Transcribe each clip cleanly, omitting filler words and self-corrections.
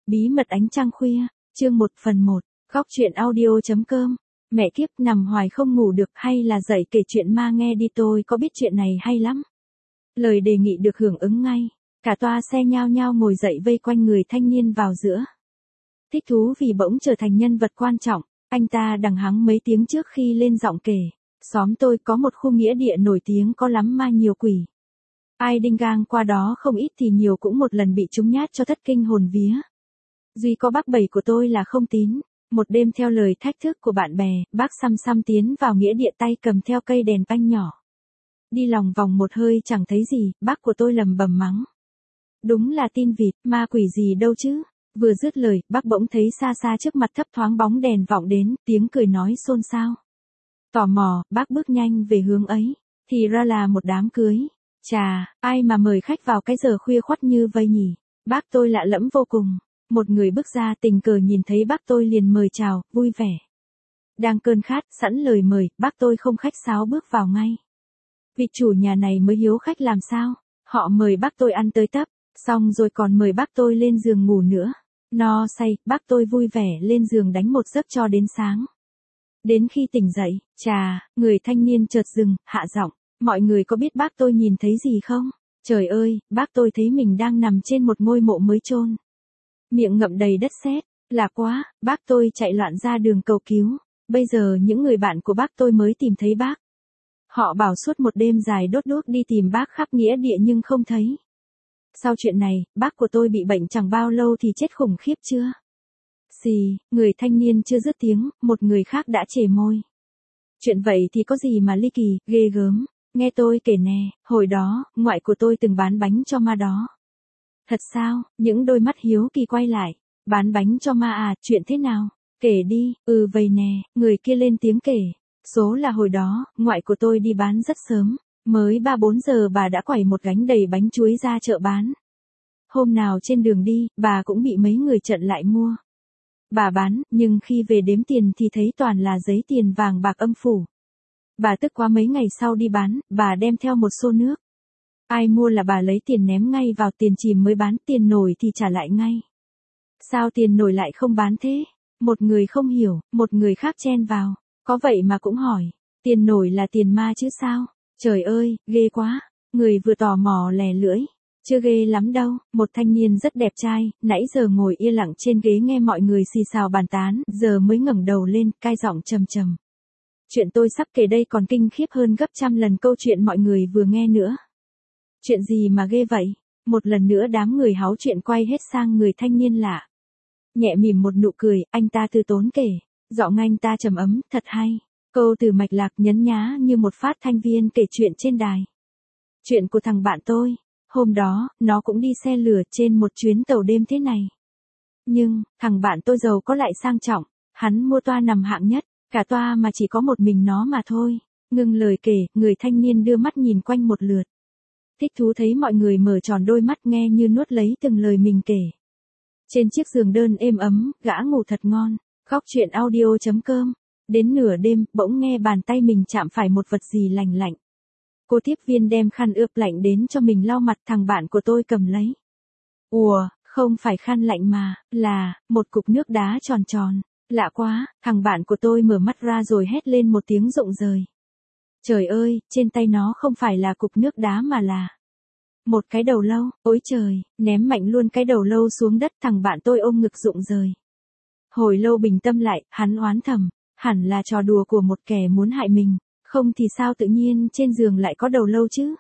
Bí mật ánh trăng khuya, chương 1/1, góc truyện audio.com. Mẹ kiếp, nằm hoài không ngủ được hay là dậy kể chuyện ma nghe đi, tôi có biết chuyện này hay lắm. Lời đề nghị được hưởng ứng ngay, cả toa xe nhao nhao ngồi dậy vây quanh người thanh niên vào giữa. Thích thú vì bỗng trở thành nhân vật quan trọng, anh ta đằng hắng mấy tiếng trước khi lên giọng kể. Xóm tôi có một khu nghĩa địa nổi tiếng có lắm ma nhiều quỷ. Ai đinh gang qua đó không ít thì nhiều cũng một lần bị chúng nhát cho thất kinh hồn vía. Duy có bác bảy của tôi là không tín. Một đêm theo lời thách thức của bạn bè, bác xăm xăm tiến vào nghĩa địa tay cầm theo cây đèn panh nhỏ. Đi lòng vòng một hơi chẳng thấy gì, bác của tôi lầm bầm mắng. Đúng là tin vịt, ma quỷ gì đâu chứ. Vừa dứt lời, bác bỗng thấy xa xa trước mặt thấp thoáng bóng đèn vọng đến, tiếng cười nói xôn xao. Tò mò, bác bước nhanh về hướng ấy, thì ra là một đám cưới. Chà, ai mà mời khách vào cái giờ khuya khoắt như vây nhỉ? Bác tôi lạ lẫm vô cùng. Một người bước ra tình cờ nhìn thấy bác tôi liền mời chào, vui vẻ. Đang cơn khát, sẵn lời mời, bác tôi không khách sáo bước vào ngay. Vị chủ nhà này mới hiếu khách làm sao? Họ mời bác tôi ăn tới tấp, xong rồi còn mời bác tôi lên giường ngủ nữa. No say, bác tôi vui vẻ lên giường đánh một giấc cho đến sáng. Đến khi tỉnh dậy, chà, người thanh niên chợt dừng, hạ giọng. Mọi người có biết bác tôi nhìn thấy gì không? Trời ơi, bác tôi thấy mình đang nằm trên một ngôi mộ mới chôn. Miệng ngậm đầy đất sét, lạ quá, bác tôi chạy loạn ra đường cầu cứu. Bây giờ những người bạn của bác tôi mới tìm thấy bác. Họ bảo suốt một đêm dài đốt đuốc đi tìm bác khắp nghĩa địa nhưng không thấy. Sau chuyện này, bác của tôi bị bệnh chẳng bao lâu thì chết khủng khiếp chưa? Xì, người thanh niên chưa dứt tiếng, một người khác đã chề môi. Chuyện vậy thì có gì mà ly kỳ, ghê gớm. Nghe tôi kể nè, hồi đó, ngoại của tôi từng bán bánh cho ma đó. Thật sao? Những đôi mắt hiếu kỳ quay lại. Bán bánh cho ma à, chuyện thế nào? Kể đi, vậy nè, người kia lên tiếng kể. Số là hồi đó, ngoại của tôi đi bán rất sớm. Mới 3-4 giờ bà đã quẩy một gánh đầy bánh chuối ra chợ bán. Hôm nào trên đường đi, bà cũng bị mấy người chặn lại mua. Bà bán, nhưng khi về đếm tiền thì thấy toàn là giấy tiền vàng bạc âm phủ. Bà tức quá mấy ngày sau đi bán, bà đem theo một xô nước. Ai mua là bà lấy tiền ném ngay vào tiền chìm mới bán, tiền nổi thì trả lại ngay. Sao tiền nổi lại không bán thế? Một người không hiểu, một người khác chen vào. Có vậy mà cũng hỏi, tiền nổi là tiền ma chứ sao? Trời ơi, ghê quá. Người vừa tò mò lè lưỡi. Chưa ghê lắm đâu, một thanh niên rất đẹp trai, nãy giờ ngồi yên lặng trên ghế nghe mọi người xì xào bàn tán, giờ mới ngẩng đầu lên, cai giọng trầm trầm. Chuyện tôi sắp kể đây còn kinh khiếp hơn gấp trăm lần câu chuyện mọi người vừa nghe nữa. Chuyện gì mà ghê vậy? Một lần nữa đám người háo chuyện quay hết sang người thanh niên lạ. Nhẹ mỉm một nụ cười, anh ta từ tốn kể. Giọng anh ta trầm ấm, thật hay. Câu từ mạch lạc nhấn nhá như một phát thanh viên kể chuyện trên đài. Chuyện của thằng bạn tôi. Hôm đó, nó cũng đi xe lửa trên một chuyến tàu đêm thế này. Nhưng, thằng bạn tôi giàu có lại sang trọng. Hắn mua toa nằm hạng nhất. Cả toa mà chỉ có một mình nó mà thôi. Ngừng lời kể, người thanh niên đưa mắt nhìn quanh một lượt. Thích thú thấy mọi người mở tròn đôi mắt nghe như nuốt lấy từng lời mình kể. Trên chiếc giường đơn êm ấm, gã ngủ thật ngon. Góc truyện audio.com. Đến nửa đêm, bỗng nghe bàn tay mình chạm phải một vật gì lành lạnh. Cô tiếp viên đem khăn ướp lạnh đến cho mình lau mặt, thằng bạn của tôi cầm lấy. Ủa, không phải khăn lạnh mà, là một cục nước đá tròn tròn. Lạ quá, thằng bạn của tôi mở mắt ra rồi hét lên một tiếng rụng rời. Trời ơi, trên tay nó không phải là cục nước đá mà là một cái đầu lâu. Ôi trời, ném mạnh luôn cái đầu lâu xuống đất, thằng bạn tôi ôm ngực rụng rời. Hồi lâu bình tâm lại, hắn oán thầm, hẳn là trò đùa của một kẻ muốn hại mình, không thì sao tự nhiên trên giường lại có đầu lâu chứ?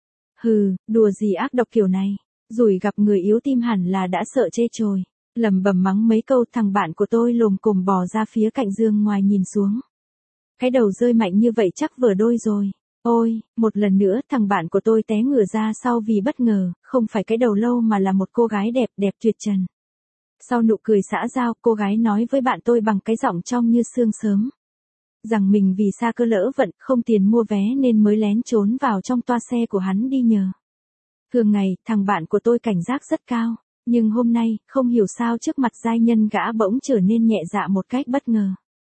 Hừ, đùa gì ác độc kiểu này, rủi gặp người yếu tim hẳn là đã sợ chê chồi. Lẩm bẩm mắng mấy câu, thằng bạn của tôi lồm cồm bò ra phía cạnh giường ngoài nhìn xuống. Cái đầu rơi mạnh như vậy chắc vỡ đôi rồi. Ôi, một lần nữa thằng bạn của tôi té ngửa ra sau vì bất ngờ, không phải cái đầu lâu mà là một cô gái đẹp đẹp tuyệt trần. Sau nụ cười xã giao, cô gái nói với bạn tôi bằng cái giọng trong như sương sớm. Rằng mình vì xa cơ lỡ vận, không tiền mua vé nên mới lén trốn vào trong toa xe của hắn đi nhờ. Thường ngày, thằng bạn của tôi cảnh giác rất cao. Nhưng hôm nay, không hiểu sao trước mặt giai nhân gã bỗng trở nên nhẹ dạ một cách bất ngờ.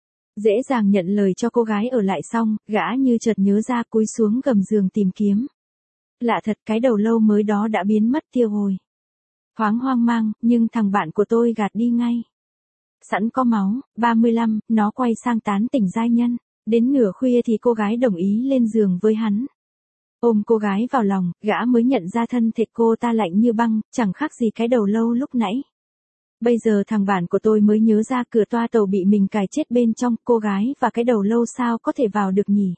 Dễ dàng nhận lời cho cô gái ở lại xong, gã như chợt nhớ ra cúi xuống gầm giường tìm kiếm. Lạ thật, cái đầu lâu mới đó đã biến mất tiêu hồi. Thoáng hoang mang, nhưng thằng bạn của tôi gạt đi ngay. Sẵn có máu, 35, nó quay sang tán tỉnh giai nhân. Đến nửa khuya thì cô gái đồng ý lên giường với hắn. Ôm cô gái vào lòng, gã mới nhận ra thân thể cô ta lạnh như băng, chẳng khác gì cái đầu lâu lúc nãy. Bây giờ thằng bạn của tôi mới nhớ ra cửa toa tàu bị mình cài chết bên trong, cô gái và cái đầu lâu sao có thể vào được nhỉ?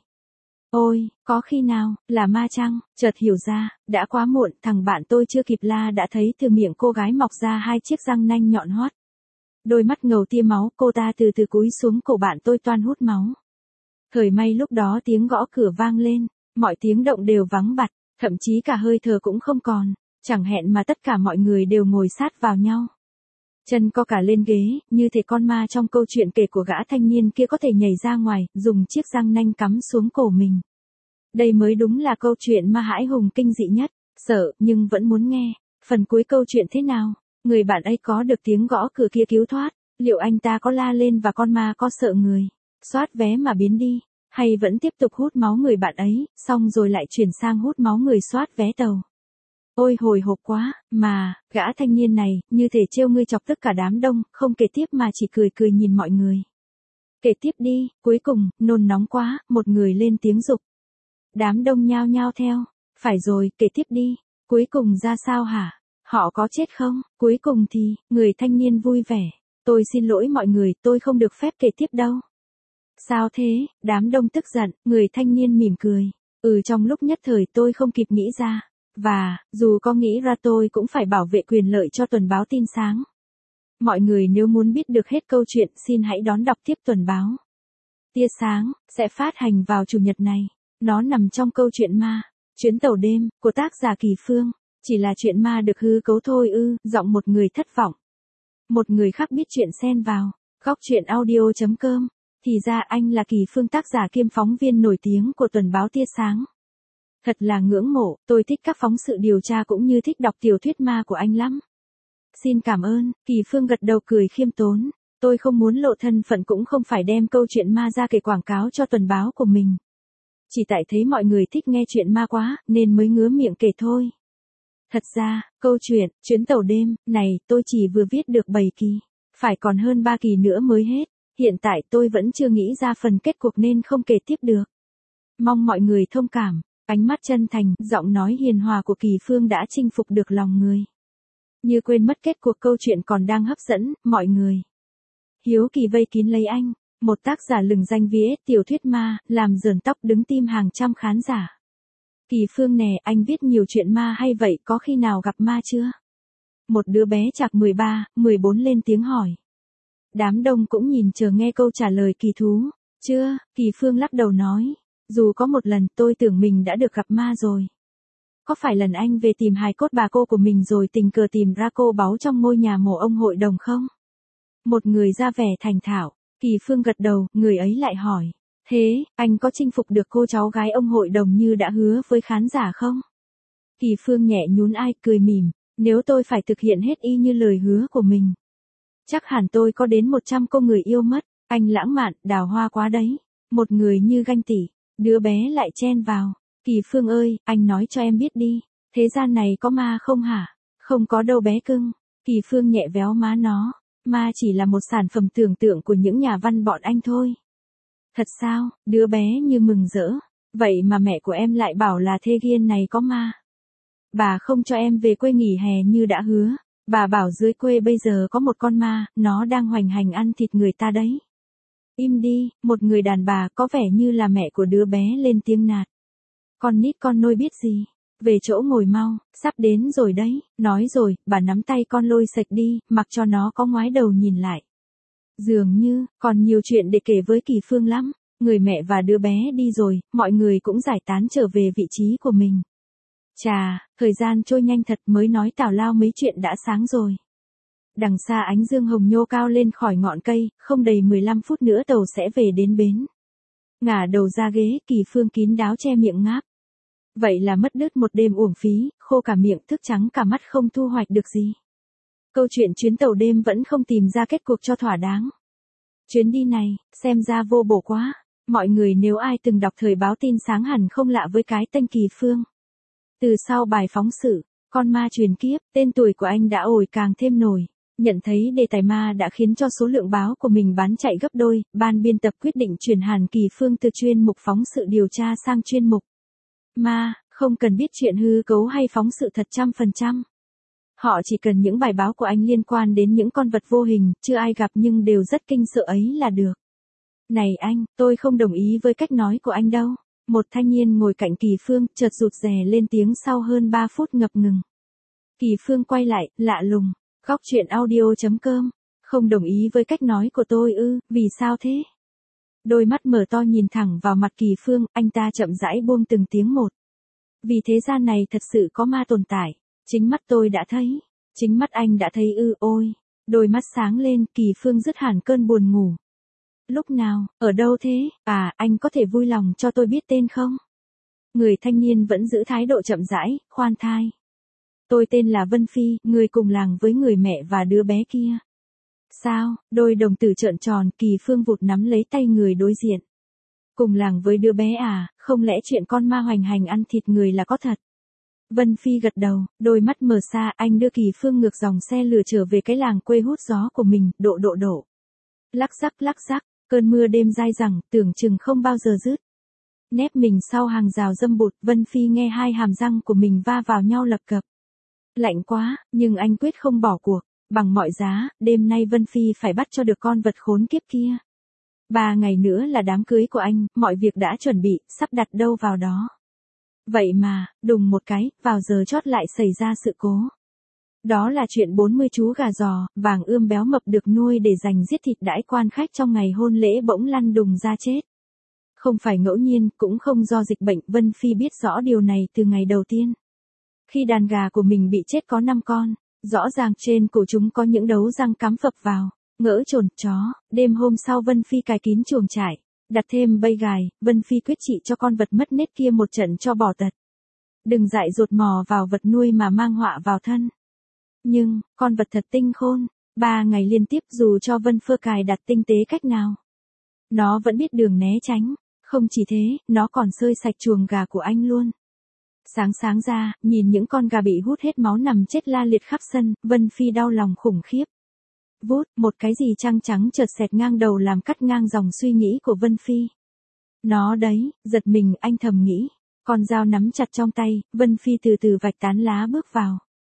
Ôi, có khi nào, là ma chăng? Chợt hiểu ra, đã quá muộn, thằng bạn tôi chưa kịp la đã thấy từ miệng cô gái mọc ra hai chiếc răng nanh nhọn hoắt. Đôi mắt ngầu tia máu, cô ta từ từ cúi xuống cổ bạn tôi toan hút máu. Thời may lúc đó tiếng gõ cửa vang lên, mọi tiếng động đều vắng bặt, thậm chí cả hơi thở cũng không còn, chẳng hẹn mà tất cả mọi người đều ngồi sát vào nhau. Chân co cả lên ghế, như thể con ma trong câu chuyện kể của gã thanh niên kia có thể nhảy ra ngoài, dùng chiếc răng nanh cắm xuống cổ mình. Đây mới đúng là câu chuyện ma hãi hùng kinh dị nhất, sợ nhưng vẫn muốn nghe. Phần cuối câu chuyện thế nào? Người bạn ấy có được tiếng gõ cửa kia cứu thoát, liệu anh ta có la lên và con ma có sợ người soát vé mà biến đi, hay vẫn tiếp tục hút máu người bạn ấy, xong rồi lại chuyển sang hút máu người soát vé tàu? Ôi hồi hộp quá, mà, gã thanh niên này, như thể trêu ngươi chọc tức cả đám đông, không kể tiếp mà chỉ cười cười nhìn mọi người. Kể tiếp đi, cuối cùng, nôn nóng quá, một người lên tiếng giục. Đám đông nhao nhao theo, phải rồi, kể tiếp đi, cuối cùng ra sao hả? Họ có chết không? Cuối cùng thì, người thanh niên vui vẻ. Tôi xin lỗi mọi người, tôi không được phép kể tiếp đâu. Sao thế? Đám đông tức giận, người thanh niên mỉm cười. Trong lúc nhất thời tôi không kịp nghĩ ra. Và, dù có nghĩ ra tôi cũng phải bảo vệ quyền lợi cho tuần báo tin sáng. Mọi người nếu muốn biết được hết câu chuyện xin hãy đón đọc tiếp tuần báo Tia Sáng, sẽ phát hành vào Chủ nhật này. Nó nằm trong câu chuyện ma, Chuyến tàu đêm, của tác giả Kỳ Phương. Chỉ là chuyện ma được hư cấu thôi ư, giọng một người thất vọng. Một người khác biết chuyện xen vào, góc chuyện audio.com. Thì ra anh là Kỳ Phương, tác giả kiêm phóng viên nổi tiếng của tuần báo Tia Sáng. Thật là ngưỡng mộ, tôi thích các phóng sự điều tra cũng như thích đọc tiểu thuyết ma của anh lắm. Xin cảm ơn, Kỳ Phương gật đầu cười khiêm tốn. Tôi không muốn lộ thân phận cũng không phải đem câu chuyện ma ra kể quảng cáo cho tuần báo của mình. Chỉ tại thấy mọi người thích nghe chuyện ma quá, nên mới ngứa miệng kể thôi. Thật ra, câu chuyện, Chuyến tàu đêm, này, tôi chỉ vừa viết được 7 kỳ. Phải còn hơn 3 kỳ nữa mới hết. Hiện tại tôi vẫn chưa nghĩ ra phần kết cuộc nên không kể tiếp được. Mong mọi người thông cảm. Ánh mắt chân thành, giọng nói hiền hòa của Kỳ Phương đã chinh phục được lòng người. Như quên mất kết cuộc câu chuyện còn đang hấp dẫn, mọi người. Hiếu kỳ vây kín lấy anh, một tác giả lừng danh viết tiểu thuyết ma, làm rờn tóc đứng tim hàng trăm khán giả. Kỳ Phương nè, anh viết nhiều chuyện ma hay vậy, có khi nào gặp ma chưa? Một đứa bé chạc 13, 14 lên tiếng hỏi. Đám đông cũng nhìn chờ nghe câu trả lời kỳ thú. Chưa, Kỳ Phương lắc đầu nói. Dù có một lần tôi tưởng mình đã được gặp ma rồi. Có phải lần anh về tìm hài cốt bà cô của mình rồi tình cờ tìm ra cô báu trong ngôi nhà mộ ông hội đồng không? Một người ra vẻ thành thạo, Kỳ Phương gật đầu, người ấy lại hỏi. Thế, anh có chinh phục được cô cháu gái ông hội đồng như đã hứa với khán giả không? Kỳ Phương nhẹ nhún ai, cười mỉm. Nếu tôi phải thực hiện hết y như lời hứa của mình, chắc hẳn tôi có đến 100 cô người yêu mất. Anh lãng mạn, đào hoa quá đấy. Một người như ganh tị. Đứa bé lại chen vào. Kỳ Phương ơi, anh nói cho em biết đi. Thế gian này có ma không hả? Không có đâu bé cưng. Kỳ Phương nhẹ véo má nó. Ma chỉ là một sản phẩm tưởng tượng của những nhà văn bọn anh thôi. Thật sao? Đứa bé như mừng rỡ. Vậy mà mẹ của em lại bảo là Thê Giên này có ma. Bà không cho em về quê nghỉ hè như đã hứa. Bà bảo dưới quê bây giờ có một con ma, nó đang hoành hành ăn thịt người ta đấy. Im đi, một người đàn bà có vẻ như là mẹ của đứa bé lên tiếng nạt. Con nít con nôi biết gì. Về chỗ ngồi mau, sắp đến rồi đấy. Nói rồi, bà nắm tay con lôi sạch đi, mặc cho nó có ngoái đầu nhìn lại. Dường như, còn nhiều chuyện để kể với Kỳ Phương lắm. Người mẹ và đứa bé đi rồi, mọi người cũng giải tán trở về vị trí của mình. Chà, thời gian trôi nhanh thật, mới nói tào lao mấy chuyện đã sáng rồi. Đằng xa ánh dương hồng nhô cao lên khỏi ngọn cây, không đầy 15 phút nữa tàu sẽ về đến bến. Ngả đầu ra ghế, Kỳ Phương kín đáo che miệng ngáp. Vậy là mất đứt một đêm uổng phí, khô cả miệng, thức trắng cả mắt, không thu hoạch được gì. Câu chuyện chuyến tàu đêm vẫn không tìm ra kết cục cho thỏa đáng. Chuyến đi này, xem ra vô bổ quá. Mọi người nếu ai từng đọc thời báo tin sáng hẳn không lạ với cái tên Kỳ Phương. Từ sau bài phóng sự, Con ma truyền kiếp, tên tuổi của anh đã ổi càng thêm nổi. Nhận thấy đề tài ma đã khiến cho số lượng báo của mình bán chạy gấp đôi, ban biên tập quyết định chuyển Hàn Kỳ Phương từ chuyên mục phóng sự điều tra sang chuyên mục ma, không cần biết chuyện hư cấu hay phóng sự thật 100%. Họ chỉ cần những bài báo của anh liên quan đến những con vật vô hình, chưa ai gặp nhưng đều rất kinh sợ ấy là được. Này anh, tôi không đồng ý với cách nói của anh đâu. Một thanh niên ngồi cạnh Kỳ Phương, chợt rụt rè lên tiếng sau hơn 3 phút ngập ngừng. Kỳ Phương quay lại, lạ lùng. Góc chuyện audio.com. Không đồng ý với cách nói của tôi ư, vì sao thế? Đôi mắt mở to nhìn thẳng vào mặt Kỳ Phương, anh ta chậm rãi buông từng tiếng một. Vì thế gian này thật sự có ma tồn tại. Chính mắt tôi đã thấy. Chính mắt anh đã thấy ư, ôi. Đôi mắt sáng lên, Kỳ Phương dứt hẳn cơn buồn ngủ. Lúc nào, ở đâu thế? À, anh có thể vui lòng cho tôi biết tên không? Người thanh niên vẫn giữ thái độ chậm rãi, khoan thai. Tôi tên là Vân Phi, người cùng làng với người mẹ và đứa bé kia. Sao? Đôi đồng tử trợn tròn, Kỳ Phương vụt nắm lấy tay người đối diện. Cùng làng với đứa bé à, không lẽ chuyện con ma hoành hành ăn thịt người là có thật? Vân Phi gật đầu, đôi mắt mở xa, anh đưa Kỳ Phương ngược dòng xe lửa trở về cái làng quê hút gió của mình, độ. Lắc rắc, cơn mưa đêm dai dẳng, tưởng chừng không bao giờ dứt. Nép mình sau hàng rào dâm bụt, Vân Phi nghe hai hàm răng của mình va vào nhau lập cập. Lạnh quá, nhưng anh quyết không bỏ cuộc. Bằng mọi giá, đêm nay Vân Phi phải bắt cho được con vật khốn kiếp kia. 3 ngày nữa là đám cưới của anh, mọi việc đã chuẩn bị, sắp đặt đâu vào đó. Vậy mà, đùng một cái, vào giờ chót lại xảy ra sự cố. Đó là chuyện 40 chú gà giò, vàng ươm béo mập được nuôi để dành giết thịt đãi quan khách trong ngày hôn lễ bỗng lăn đùng ra chết. Không phải ngẫu nhiên, cũng không do dịch bệnh, Vân Phi biết rõ điều này từ ngày đầu tiên. Khi đàn gà của mình bị chết có 5 con, rõ ràng trên cổ chúng có những đấu răng cắm phập vào, ngỡ chồn chó. Đêm hôm sau Vân Phi cài kín chuồng trại, đặt thêm bẫy gài, Vân Phi quyết trị cho con vật mất nết kia một trận cho bỏ tật. Đừng dại dột mò vào vật nuôi mà mang họa vào thân. Nhưng, con vật thật tinh khôn, 3 ngày liên tiếp dù cho Vân Phơ cài đặt tinh tế cách nào, nó vẫn biết đường né tránh. Không chỉ thế, nó còn xơi sạch chuồng gà của anh luôn. Sáng ra, nhìn những con gà bị hút hết máu nằm chết la liệt khắp sân, Vân Phi đau lòng khủng khiếp. Vút, một cái gì trăng trắng chợt xẹt ngang đầu làm cắt ngang dòng suy nghĩ của Vân Phi. Nó đấy, giật mình anh thầm nghĩ. Con dao nắm chặt trong tay, Vân Phi từ từ vạch tán lá bước vào.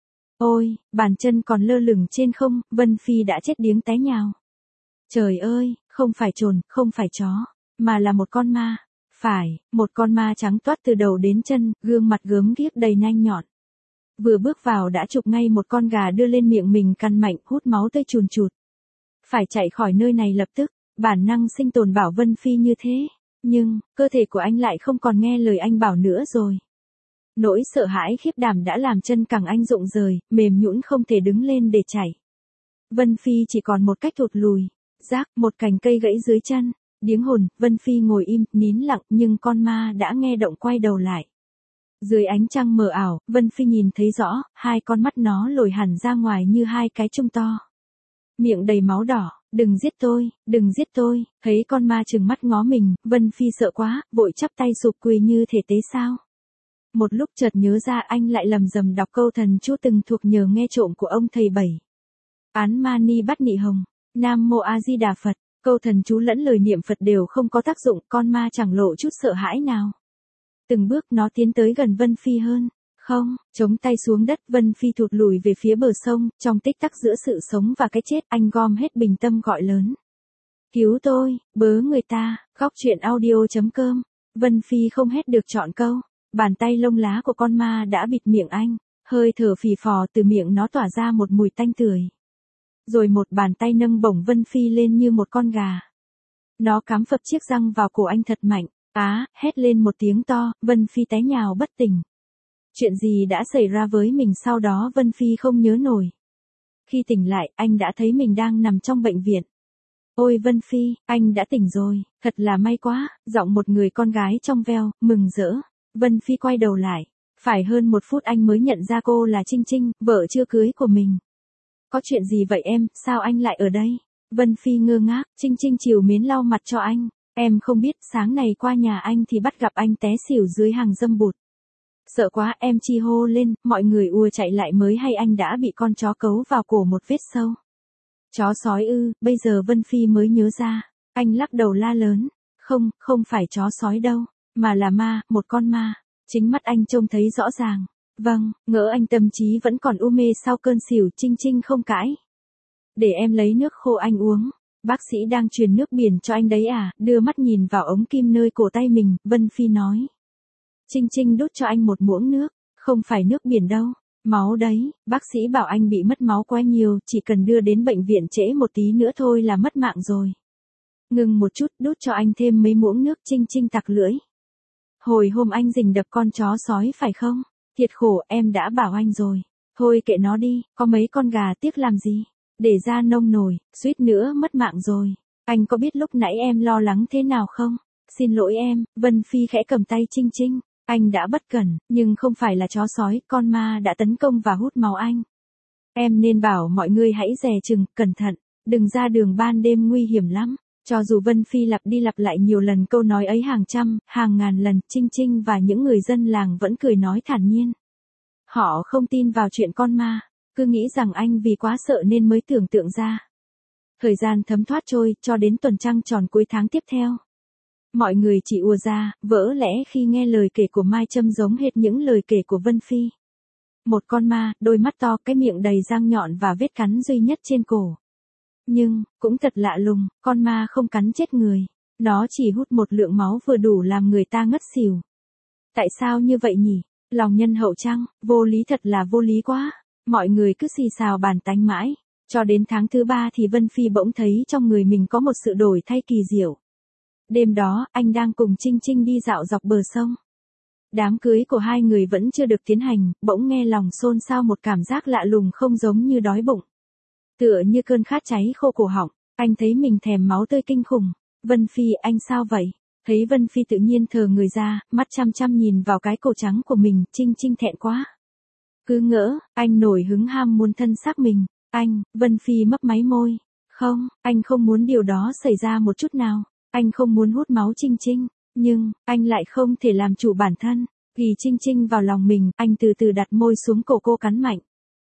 Ôi, bàn chân còn lơ lửng trên không, Vân Phi đã chết điếng té nhào. Trời ơi, không phải trồn, không phải chó, mà là một con ma. Phải, một con ma trắng toát từ đầu đến chân, gương mặt gớm ghiếc đầy nanh nhọn. Vừa bước vào đã chụp ngay một con gà đưa lên miệng mình cắn mạnh, hút máu tươi chùn chụt. Phải chạy khỏi nơi này lập tức, bản năng sinh tồn bảo Vân Phi như thế. Nhưng, cơ thể của anh lại không còn nghe lời anh bảo nữa rồi. Nỗi sợ hãi khiếp đảm đã làm chân cẳng anh rụng rời, mềm nhũn không thể đứng lên để chạy. Vân Phi chỉ còn một cách thụt lùi. Rác, một cành cây gãy dưới chân. Điếng hồn, Vân Phi ngồi im, nín lặng, nhưng con ma đã nghe động quay đầu lại. Dưới ánh trăng mờ ảo, Vân Phi nhìn thấy rõ, hai con mắt nó lồi hẳn ra ngoài như hai cái chung to. Miệng đầy máu đỏ, đừng giết tôi, thấy con ma trừng mắt ngó mình, Vân Phi sợ quá, vội chắp tay sụp quỳ như thể tế sao. Một lúc chợt nhớ ra anh lại lầm rầm đọc câu thần chú từng thuộc nhờ nghe trộm của ông thầy Bảy. Án Mani Bắt Nị Hồng, Nam Mô A Di Đà Phật. Câu thần chú lẫn lời niệm Phật đều không có tác dụng, con ma chẳng lộ chút sợ hãi nào. Từng bước nó tiến tới gần Vân Phi hơn. Không, chống tay xuống đất, Vân Phi thụt lùi về phía bờ sông, trong tích tắc giữa sự sống và cái chết, anh gom hết bình tâm gọi lớn. Cứu tôi, bớ người ta, góc chuyện audio.com. Vân Phi không hét được trọn câu, bàn tay lông lá của con ma đã bịt miệng anh, hơi thở phì phò từ miệng nó tỏa ra một mùi tanh tưởi. Rồi một bàn tay nâng bổng Vân Phi lên như một con gà. Nó cắm phập chiếc răng vào cổ anh thật mạnh, hét lên một tiếng to, Vân Phi té nhào bất tỉnh. Chuyện gì đã xảy ra với mình sau đó Vân Phi không nhớ nổi. Khi tỉnh lại, anh đã thấy mình đang nằm trong bệnh viện. Ôi Vân Phi, anh đã tỉnh rồi, thật là may quá, giọng một người con gái trong veo, mừng rỡ. Vân Phi quay đầu lại, phải hơn 1 phút anh mới nhận ra cô là Trinh Trinh, vợ chưa cưới của mình. Có chuyện gì vậy em, sao anh lại ở đây? Vân Phi ngơ ngác, Trinh Trinh trìu mến lau mặt cho anh. Em không biết, sáng này qua nhà anh thì bắt gặp anh té xỉu dưới hàng dâm bụt. Sợ quá em chi hô lên, mọi người ùa chạy lại mới hay anh đã bị con chó cấu vào cổ một vết sâu. Chó sói ư, bây giờ Vân Phi mới nhớ ra. Anh lắc đầu la lớn. Không, không phải chó sói đâu, mà là ma, một con ma. Chính mắt anh trông thấy rõ ràng. Vâng, ngỡ anh tâm trí vẫn còn u mê sau cơn xỉu. Trinh Trinh không cãi. Để em lấy nước khô anh uống. Bác sĩ đang truyền nước biển cho anh đấy à, đưa mắt nhìn vào ống kim nơi cổ tay mình, Vân Phi nói. Trinh Trinh đút cho anh một muỗng nước, không phải nước biển đâu, máu đấy, bác sĩ bảo anh bị mất máu quá nhiều, chỉ cần đưa đến bệnh viện trễ một tí nữa thôi là mất mạng rồi. Ngừng một chút, đút cho anh thêm mấy muỗng nước. Trinh Trinh tặc lưỡi. Hồi hôm anh rình đập con chó sói phải không? Thiệt khổ, em đã bảo anh rồi. Thôi kệ nó đi, có mấy con gà tiếc làm gì? Để ra nông nổi, suýt nữa mất mạng rồi. Anh có biết lúc nãy em lo lắng thế nào không? Xin lỗi em, Vân Phi khẽ cầm tay Trinh Trinh. Anh đã bất cẩn, nhưng không phải là chó sói, con ma đã tấn công và hút máu anh. Em nên bảo mọi người hãy dè chừng, cẩn thận, đừng ra đường ban đêm nguy hiểm lắm. Cho dù Vân Phi lặp đi lặp lại nhiều lần câu nói ấy hàng trăm, hàng ngàn lần, Trinh Trinh và những người dân làng vẫn cười nói thản nhiên. Họ không tin vào chuyện con ma, cứ nghĩ rằng anh vì quá sợ nên mới tưởng tượng ra. Thời gian thấm thoát trôi, cho đến tuần trăng tròn cuối tháng tiếp theo. Mọi người chỉ ùa ra, vỡ lẽ khi nghe lời kể của Mai Trâm giống hệt những lời kể của Vân Phi. Một con ma, đôi mắt to, cái miệng đầy răng nhọn và vết cắn duy nhất trên cổ. Nhưng, cũng thật lạ lùng, con ma không cắn chết người. Nó chỉ hút một lượng máu vừa đủ làm người ta ngất xỉu. Tại sao như vậy nhỉ? Lòng nhân hậu chăng? Vô lý, thật là vô lý quá. Mọi người cứ xì xào bàn tán mãi. Cho đến tháng thứ 3 thì Vân Phi bỗng thấy trong người mình có một sự đổi thay kỳ diệu. Đêm đó, anh đang cùng Trinh Trinh đi dạo dọc bờ sông. Đám cưới của hai người vẫn chưa được tiến hành, bỗng nghe lòng xôn xao một cảm giác lạ lùng không giống như đói bụng. Tựa như cơn khát cháy khô cổ họng, anh thấy mình thèm máu tươi kinh khủng. Vân Phi, anh sao vậy? Thấy Vân Phi tự nhiên thờ người ra, mắt chăm chăm nhìn vào cái cổ trắng của mình, Trinh Trinh thẹn quá. Cứ ngỡ, anh nổi hứng ham muốn thân xác mình. Anh, Vân Phi mấp máy môi. Không, anh không muốn điều đó xảy ra một chút nào. Anh không muốn hút máu Trinh Trinh, nhưng, anh lại không thể làm chủ bản thân. Ghi Trinh Trinh vào lòng mình, anh từ từ đặt môi xuống cổ cô cắn mạnh.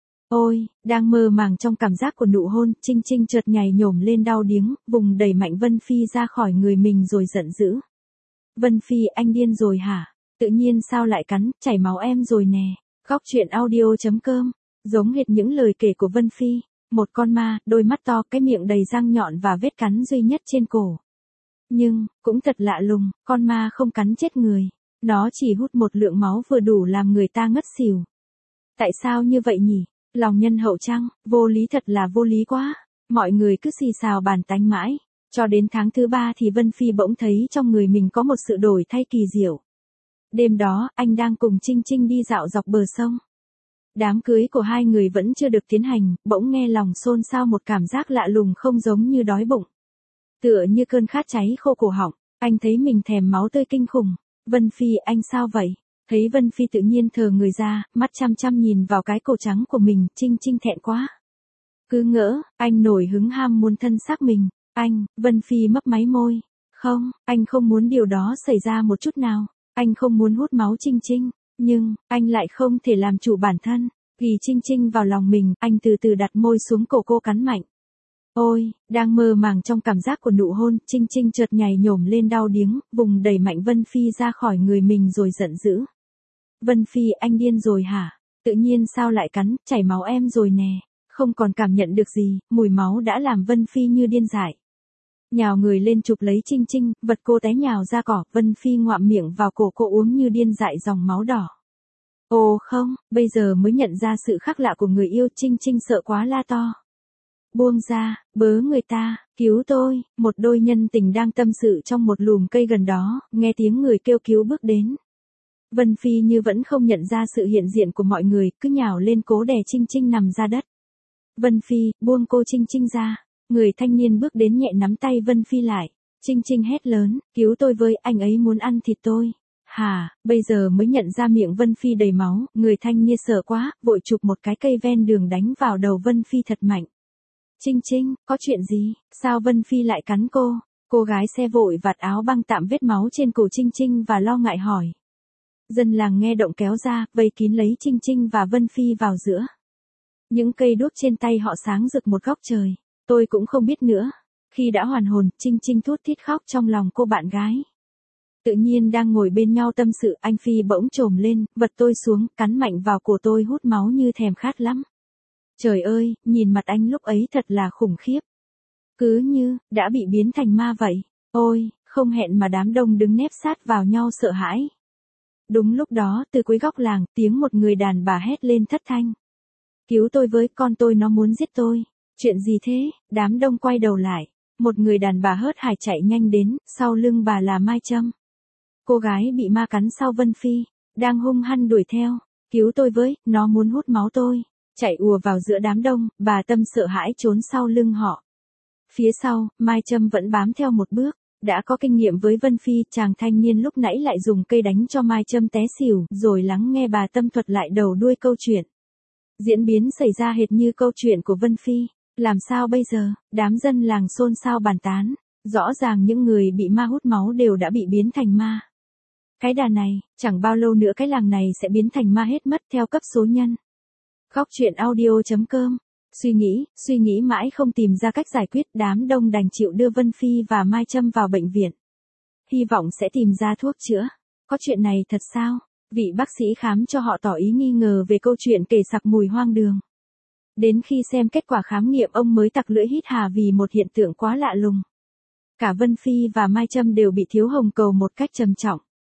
Ôi, đang mơ màng trong cảm giác của nụ hôn, Trinh Trinh chợt nhảy nhổm lên đau điếng, vùng đẩy mạnh Vân Phi ra khỏi người mình rồi giận dữ. Vân Phi, anh điên rồi hả? Tự nhiên sao lại cắn, chảy máu em rồi nè. Góc truyện audio.com, giống hệt những lời kể của Vân Phi. Một con ma, đôi mắt to, cái miệng đầy răng nhọn và vết cắn duy nhất trên cổ. Nhưng, cũng thật lạ lùng, con ma không cắn chết người. Nó chỉ hút một lượng máu vừa đủ làm người ta ngất xỉu. Tại sao như vậy nhỉ? Lòng nhân hậu chăng? Vô lý, thật là vô lý quá. Mọi người cứ xì xào bàn tán mãi. Cho đến tháng thứ 3 thì Vân Phi bỗng thấy trong người mình có một sự đổi thay kỳ diệu. Đêm đó, anh đang cùng Trinh Trinh đi dạo dọc bờ sông. Đám cưới của hai người vẫn chưa được tiến hành, bỗng nghe lòng xôn xao một cảm giác lạ lùng không giống như đói bụng. Tựa như cơn khát cháy khô cổ họng, anh thấy mình thèm máu tươi kinh khủng. Vân Phi, anh sao vậy? Thấy Vân Phi tự nhiên thờ người ra, mắt chăm chăm nhìn vào cái cổ trắng của mình, Trinh Trinh thẹn quá. Cứ ngỡ, anh nổi hứng ham muốn thân xác mình. Anh, Vân Phi mấp máy môi. Không, anh không muốn điều đó xảy ra một chút nào. Anh không muốn hút máu Trinh Trinh, nhưng, anh lại không thể làm chủ bản thân. Ghi Trinh Trinh vào lòng mình, anh từ từ đặt môi xuống cổ cô cắn mạnh. Ôi, đang mơ màng trong cảm giác của nụ hôn, Trinh Trinh chợt nhảy nhổm lên đau điếng, vùng đẩy mạnh Vân Phi ra khỏi người mình rồi giận dữ. Vân Phi, anh điên rồi hả? Tự nhiên sao lại cắn, chảy máu em rồi nè. Không còn cảm nhận được gì, mùi máu đã làm Vân Phi như điên dại. Nhào người lên chụp lấy Trinh Trinh, vật cô té nhào ra cỏ, Vân Phi ngoạm miệng vào cổ cô uống như điên dại dòng máu đỏ. Ồ không, bây giờ mới nhận ra sự khác lạ của người yêu, Trinh Trinh sợ quá la to. Buông ra, bớ người ta, cứu tôi. Một đôi nhân tình đang tâm sự trong một lùm cây gần đó, nghe tiếng người kêu cứu bước đến. Vân Phi như vẫn không nhận ra sự hiện diện của mọi người, cứ nhào lên cố đè Trinh Trinh nằm ra đất. Vân Phi, buông cô Trinh Trinh ra. Người thanh niên bước đến nhẹ nắm tay Vân Phi lại. Trinh Trinh hét lớn, cứu tôi với, anh ấy muốn ăn thịt tôi. Hả, bây giờ mới nhận ra miệng Vân Phi đầy máu, người thanh niên sợ quá, vội chụp một cái cây ven đường đánh vào đầu Vân Phi thật mạnh. Trinh Trinh, có chuyện gì, sao Vân Phi lại cắn cô? Cô gái xe vội vạt áo băng tạm vết máu trên cổ Trinh Trinh và lo ngại hỏi. Dân làng nghe động kéo ra, vây kín lấy Trinh Trinh và Vân Phi vào giữa. Những cây đuốc trên tay họ sáng rực một góc trời. Tôi cũng không biết nữa. Khi đã hoàn hồn, Trinh Trinh thút thít khóc trong lòng cô bạn gái. Tự nhiên đang ngồi bên nhau tâm sự, anh Phi bỗng trồm lên, vật tôi xuống, cắn mạnh vào cổ tôi hút máu như thèm khát lắm. Trời ơi, nhìn mặt anh lúc ấy thật là khủng khiếp. Cứ như, đã bị biến thành ma vậy. Ôi, không hẹn mà đám đông đứng nép sát vào nhau sợ hãi. Đúng lúc đó, từ cuối góc làng, tiếng một người đàn bà hét lên thất thanh. Cứu tôi với, con tôi nó muốn giết tôi. Chuyện gì thế? Đám đông quay đầu lại. Một người đàn bà hớt hải chạy nhanh đến, sau lưng bà là Mai Trâm. Cô gái bị ma cắn sau Vân Phi, đang hung hăng đuổi theo. Cứu tôi với, nó muốn hút máu tôi. Chạy ùa vào giữa đám đông, bà Tâm sợ hãi trốn sau lưng họ. Phía sau, Mai Trâm vẫn bám theo một bước. Đã có kinh nghiệm với Vân Phi, chàng thanh niên lúc nãy lại dùng cây đánh cho Mai Trâm té xỉu, rồi lắng nghe bà Tâm thuật lại đầu đuôi câu chuyện. Diễn biến xảy ra hệt như câu chuyện của Vân Phi. Làm sao bây giờ? Đám dân làng xôn xao bàn tán. Rõ ràng những người bị ma hút máu đều đã bị biến thành ma. Cái đà này, chẳng bao lâu nữa cái làng này sẽ biến thành ma hết mất theo cấp số nhân. Góc truyện audio.com. Suy nghĩ mãi không tìm ra cách giải quyết, đám đông đành chịu đưa Vân Phi và Mai Trâm vào bệnh viện. Hy vọng sẽ tìm ra thuốc chữa. Có chuyện này thật sao? Vị bác sĩ khám cho họ tỏ ý nghi ngờ về câu chuyện kể sặc mùi hoang đường. Đến khi xem kết quả khám nghiệm ông mới tặc lưỡi hít hà vì một hiện tượng quá lạ lùng. Cả Vân Phi và Mai Trâm đều bị thiếu hồng cầu một cách trầm trọng.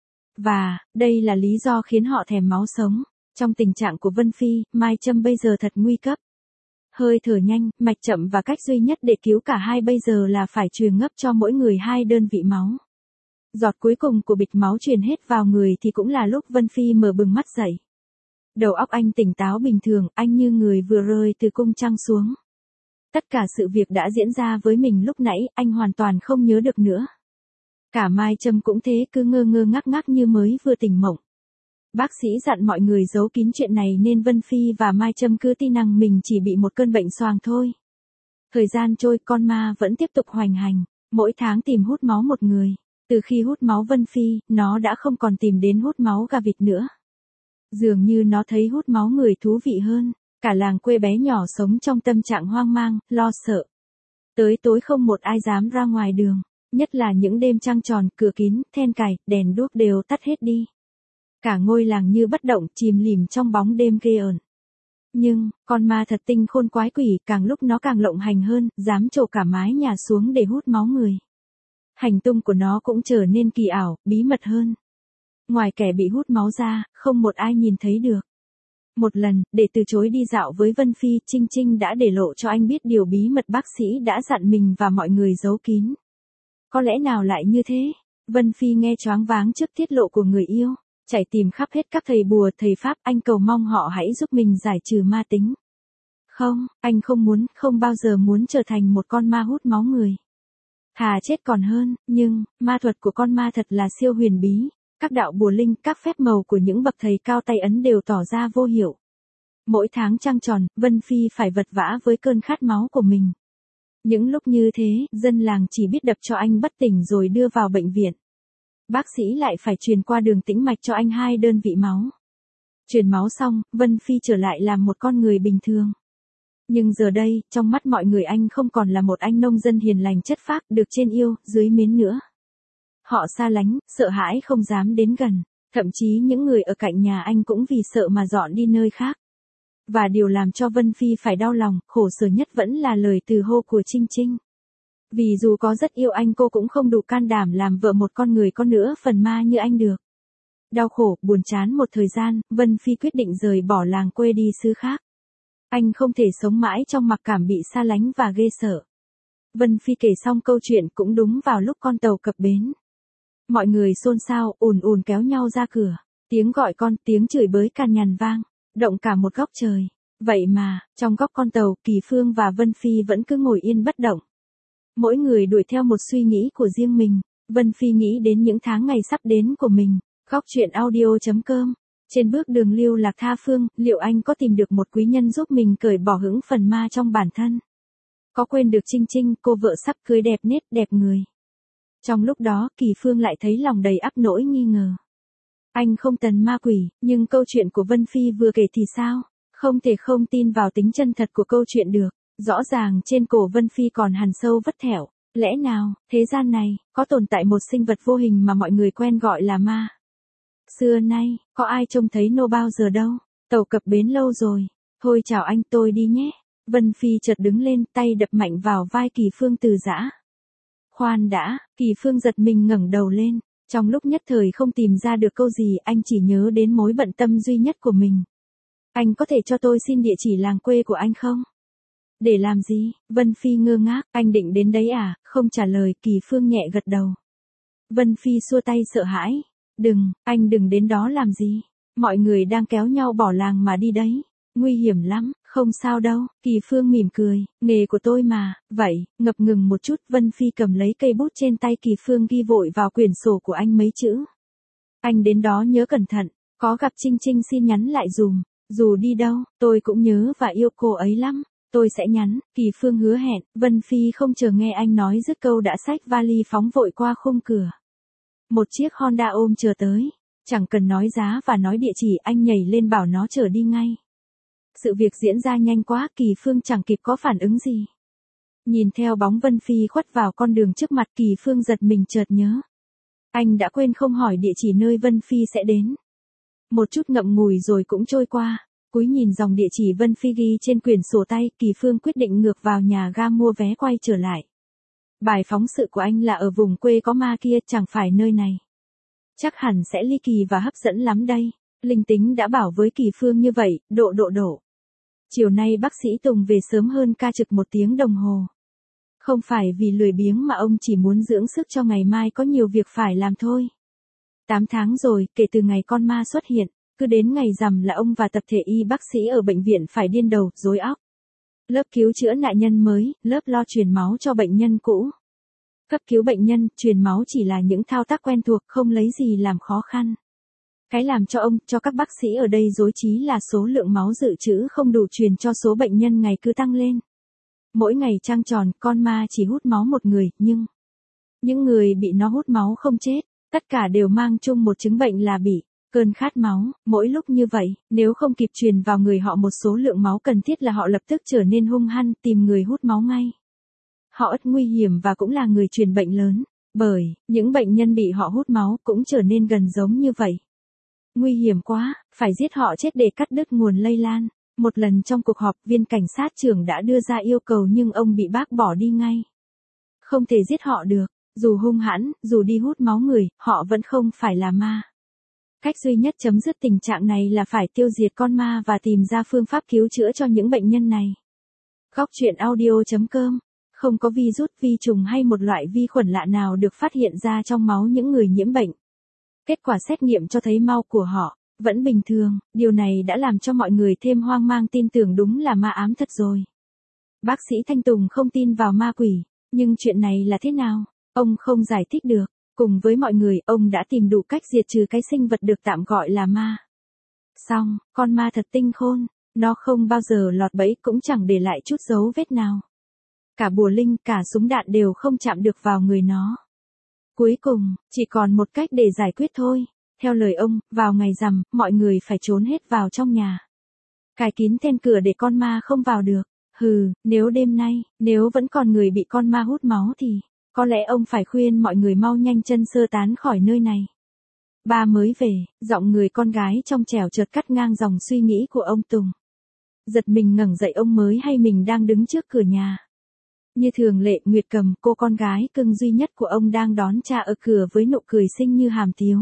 Và, đây là lý do khiến họ thèm máu sống. Trong tình trạng của Vân Phi, Mai Trâm bây giờ thật nguy cấp. Hơi thở nhanh, mạch chậm và cách duy nhất để cứu cả hai bây giờ là phải truyền ngấp cho mỗi người 2 đơn vị máu. Giọt cuối cùng của bịch máu truyền hết vào người thì cũng là lúc Vân Phi mở bừng mắt dậy. Đầu óc anh tỉnh táo bình thường, anh như người vừa rơi từ cung trăng xuống. Tất cả sự việc đã diễn ra với mình lúc nãy, anh hoàn toàn không nhớ được nữa. Cả Mai Trâm cũng thế, cứ ngơ ngơ ngác ngác như mới vừa tỉnh mộng. Bác sĩ dặn mọi người giấu kín chuyện này nên Vân Phi và Mai Trâm cứ tin rằng mình chỉ bị một cơn bệnh xoàng thôi. Thời gian trôi, con ma vẫn tiếp tục hoành hành, mỗi tháng tìm hút máu một người. Từ khi hút máu Vân Phi, nó đã không còn tìm đến hút máu gà vịt nữa. Dường như nó thấy hút máu người thú vị hơn. Cả làng quê bé nhỏ sống trong tâm trạng hoang mang, lo sợ. Tới tối không một ai dám ra ngoài đường, nhất là những đêm trăng tròn, cửa kín, then cài, đèn đuốc đều tắt hết đi. Cả ngôi làng như bất động, chìm lìm trong bóng đêm ghê ởn. Nhưng, con ma thật tinh khôn quái quỷ, càng lúc nó càng lộng hành hơn, dám trổ cả mái nhà xuống để hút máu người. Hành tung của nó cũng trở nên kỳ ảo, bí mật hơn. Ngoài kẻ bị hút máu ra, không một ai nhìn thấy được. Một lần, để từ chối đi dạo với Vân Phi, Trinh Trinh đã để lộ cho anh biết điều bí mật bác sĩ đã dặn mình và mọi người giấu kín. Có lẽ nào lại như thế? Vân Phi nghe choáng váng trước tiết lộ của người yêu. Chạy tìm khắp hết các thầy bùa, thầy pháp, anh cầu mong họ hãy giúp mình giải trừ ma tính. Không, anh không bao giờ muốn trở thành một con ma hút máu người. Thà chết còn hơn, nhưng, ma thuật của con ma thật là siêu huyền bí. Các đạo bùa linh, các phép màu của những bậc thầy cao tay ấn đều tỏ ra vô hiệu. Mỗi tháng trăng tròn, Vân Phi phải vật vã với cơn khát máu của mình. Những lúc như thế, dân làng chỉ biết đập cho anh bất tỉnh rồi đưa vào bệnh viện. Bác sĩ lại phải truyền qua đường tĩnh mạch cho anh 2 đơn vị máu. Truyền máu xong, Vân Phi trở lại làm một con người bình thường. Nhưng giờ đây, trong mắt mọi người anh không còn là một anh nông dân hiền lành chất phác, được trên yêu, dưới mến nữa. Họ xa lánh, sợ hãi không dám đến gần, thậm chí những người ở cạnh nhà anh cũng vì sợ mà dọn đi nơi khác. Và điều làm cho Vân Phi phải đau lòng, khổ sở nhất vẫn là lời từ hô của Trinh Trinh. Vì dù có rất yêu anh, cô cũng không đủ can đảm làm vợ một con người có nữa phần ma như anh được. Đau khổ, buồn chán một thời gian, Vân Phi quyết định rời bỏ làng quê đi xứ khác. Anh không thể sống mãi trong mặc cảm bị xa lánh và ghê sợ. Vân Phi kể xong câu chuyện cũng đúng vào lúc con tàu cập bến. Mọi người xôn xao, ùn ùn kéo nhau ra cửa. Tiếng gọi con, tiếng chửi bới càn nhằn vang, động cả một góc trời. Vậy mà, trong góc con tàu, Kỳ Phương và Vân Phi vẫn cứ ngồi yên bất động. Mỗi người đuổi theo một suy nghĩ của riêng mình. Vân Phi nghĩ đến những tháng ngày sắp đến của mình. Góc truyện audio.com. Trên bước đường lưu lạc tha phương, liệu anh có tìm được một quý nhân giúp mình cởi bỏ hững phần ma trong bản thân? Có quên được Trinh Trinh, cô vợ sắp cưới đẹp nết đẹp người? Trong lúc đó, Kỳ Phương lại thấy lòng đầy ắp nỗi nghi ngờ. Anh không tần ma quỷ, nhưng câu chuyện của Vân Phi vừa kể thì sao? Không thể không tin vào tính chân thật của câu chuyện được. Rõ ràng trên cổ Vân Phi còn hằn sâu vết thẹo. Lẽ nào, thế gian này, có tồn tại một sinh vật vô hình mà mọi người quen gọi là ma? Xưa nay, có ai trông thấy nô bao giờ đâu. Tàu cập bến lâu rồi. Thôi chào anh, tôi đi nhé. Vân Phi chợt đứng lên, tay đập mạnh vào vai Kỳ Phương từ giã. Khoan đã, Kỳ Phương giật mình ngẩng đầu lên. Trong lúc nhất thời không tìm ra được câu gì, anh chỉ nhớ đến mối bận tâm duy nhất của mình. Anh có thể cho tôi xin địa chỉ làng quê của anh không? Để làm gì? Vân Phi ngơ ngác, anh định đến đấy à? Không trả lời, Kỳ Phương nhẹ gật đầu. Vân Phi xua tay sợ hãi. Đừng, anh đừng đến đó làm gì. Mọi người đang kéo nhau bỏ làng mà đi đấy. Nguy hiểm lắm, không sao đâu. Kỳ Phương mỉm cười, nghề của tôi mà. Vậy, ngập ngừng một chút, Vân Phi cầm lấy cây bút trên tay Kỳ Phương ghi vội vào quyển sổ của anh mấy chữ. Anh đến đó nhớ cẩn thận, có gặp Trinh Trinh xin nhắn lại dùm. Dù đi đâu, tôi cũng nhớ và yêu cô ấy lắm. Tôi sẽ nhắn, Kỳ Phương hứa hẹn. Vân Phi không chờ nghe anh nói dứt câu đã xách vali phóng vội qua khung cửa. Một chiếc Honda ôm chờ tới. Chẳng cần nói giá và nói địa chỉ, anh nhảy lên bảo nó chở đi ngay. Sự việc diễn ra nhanh quá, Kỳ Phương chẳng kịp có phản ứng gì. Nhìn theo bóng Vân Phi khuất vào con đường trước mặt, Kỳ Phương giật mình chợt nhớ. Anh đã quên không hỏi địa chỉ nơi Vân Phi sẽ đến. Một chút ngậm ngùi rồi cũng trôi qua. Cúi nhìn dòng địa chỉ Vân Phi ghi trên quyển sổ tay, Kỳ Phương quyết định ngược vào nhà ga mua vé quay trở lại. Bài phóng sự của anh là ở vùng quê có ma kia, chẳng phải nơi này. Chắc hẳn sẽ ly kỳ và hấp dẫn lắm đây. Linh tính đã bảo với Kỳ Phương như vậy, độ. Chiều nay bác sĩ Tùng về sớm hơn ca trực 1 tiếng đồng hồ. Không phải vì lười biếng mà ông chỉ muốn dưỡng sức cho ngày mai có nhiều việc phải làm thôi. 8 tháng rồi, kể từ ngày con ma xuất hiện, cứ đến ngày rằm là ông và tập thể y bác sĩ ở bệnh viện phải điên đầu, rối óc. Lớp cứu chữa nạn nhân mới, lớp lo truyền máu cho bệnh nhân cũ. Cấp cứu bệnh nhân, truyền máu chỉ là những thao tác quen thuộc, không lấy gì làm khó khăn. Cái làm cho ông, cho các bác sĩ ở đây rối trí là số lượng máu dự trữ không đủ truyền cho số bệnh nhân ngày cứ tăng lên. Mỗi ngày trăng tròn, con ma chỉ hút máu một người, nhưng những người bị nó hút máu không chết, tất cả đều mang chung một chứng bệnh là bị cơn khát máu. Mỗi lúc như vậy, nếu không kịp truyền vào người họ một số lượng máu cần thiết là họ lập tức trở nên hung hăng, tìm người hút máu ngay. Họ rất nguy hiểm và cũng là người truyền bệnh lớn, bởi những bệnh nhân bị họ hút máu cũng trở nên gần giống như vậy. Nguy hiểm quá, phải giết họ chết để cắt đứt nguồn lây lan. Một lần trong cuộc họp, viên cảnh sát trưởng đã đưa ra yêu cầu nhưng ông bị bác bỏ đi ngay. Không thể giết họ được, dù hung hãn, dù đi hút máu người, họ vẫn không phải là ma. Cách duy nhất chấm dứt tình trạng này là phải tiêu diệt con ma và tìm ra phương pháp cứu chữa cho những bệnh nhân này. Góc truyện audio.com. Không có virus, vi trùng hay một loại vi khuẩn lạ nào được phát hiện ra trong máu những người nhiễm bệnh. Kết quả xét nghiệm cho thấy máu của họ vẫn bình thường, điều này đã làm cho mọi người thêm hoang mang, tin tưởng đúng là ma ám thật rồi. Bác sĩ Thanh Tùng không tin vào ma quỷ, nhưng chuyện này là thế nào? Ông không giải thích được. Cùng với mọi người, ông đã tìm đủ cách diệt trừ cái sinh vật được tạm gọi là ma. Xong, con ma thật tinh khôn, nó không bao giờ lọt bẫy cũng chẳng để lại chút dấu vết nào. Cả bùa linh, cả súng đạn đều không chạm được vào người nó. Cuối cùng, chỉ còn một cách để giải quyết thôi. Theo lời ông, vào ngày rằm, mọi người phải trốn hết vào trong nhà. Cài kín then cửa để con ma không vào được. Nếu đêm nay, nếu vẫn còn người bị con ma hút máu thì, có lẽ ông phải khuyên mọi người mau nhanh chân sơ tán khỏi nơi này. Ba mới về, giọng người con gái trong trẻo chợt cắt ngang dòng suy nghĩ của ông Tùng. Giật mình ngẩng dậy, ông mới hay mình đang đứng trước cửa nhà. Như thường lệ, Nguyệt Cầm, cô con gái cưng duy nhất của ông đang đón cha ở cửa với nụ cười xinh như hàm tiếu.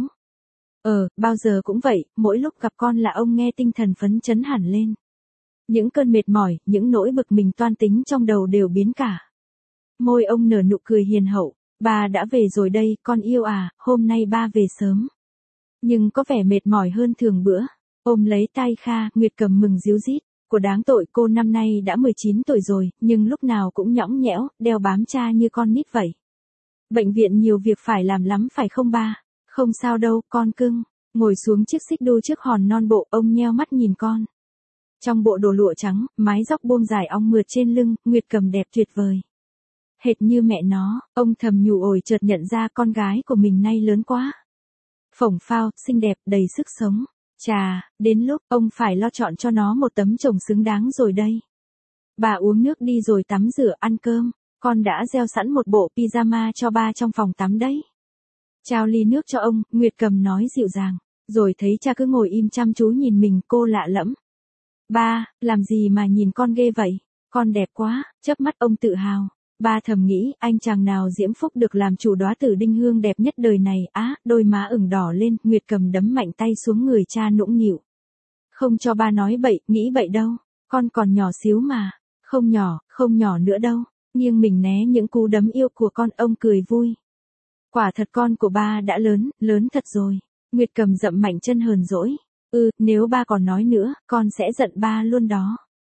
Bao giờ cũng vậy, mỗi lúc gặp con là ông nghe tinh thần phấn chấn hẳn lên. Những cơn mệt mỏi, những nỗi bực mình toan tính trong đầu đều biến cả. Môi ông nở nụ cười hiền hậu, ba đã về rồi đây, con yêu à, hôm nay ba về sớm. Nhưng có vẻ mệt mỏi hơn thường bữa. Ôm lấy tay Kha, Nguyệt Cầm mừng ríu rít. Của đáng tội, cô năm nay đã 19 tuổi rồi, nhưng lúc nào cũng nhõng nhẽo, đeo bám cha như con nít vậy. Bệnh viện nhiều việc phải làm lắm phải không ba? Không sao đâu, con cưng. Ngồi xuống chiếc xích đu trước hòn non bộ, ông nheo mắt nhìn con. Trong bộ đồ lụa trắng, mái tóc buông dài ong mượt trên lưng, Nguyệt Cầm đẹp tuyệt vời. Hệt như mẹ nó, ông thầm nhủ ổi chợt nhận ra con gái của mình nay lớn quá. phồng phao, xinh đẹp, đầy sức sống. Chà, đến lúc ông phải lo chọn cho nó một tấm chồng xứng đáng rồi đây. Bà uống nước đi rồi tắm rửa ăn cơm, con đã gieo sẵn một bộ pyjama cho ba trong phòng tắm đấy. Trao ly nước cho ông, Nguyệt Cầm nói dịu dàng, rồi thấy cha cứ ngồi im chăm chú nhìn mình, cô lạ lẫm. Ba, làm gì mà nhìn con ghê vậy? Con đẹp quá, chớp mắt ông tự hào. Ba thầm nghĩ, anh chàng nào diễm phúc được làm chủ đóa tử đinh hương đẹp nhất đời này. Á, đôi má ửng đỏ lên, Nguyệt Cầm đấm mạnh tay xuống người cha nũng nịu. Không cho ba nói bậy, nghĩ bậy đâu, con còn nhỏ xíu mà. Không nhỏ nữa đâu. Nghiêng mình né những cú đấm yêu của con, ông cười vui. Quả thật con của ba đã lớn thật rồi. Nguyệt Cầm dậm mạnh chân hờn dỗi. Nếu ba còn nói nữa, con sẽ giận ba luôn đó.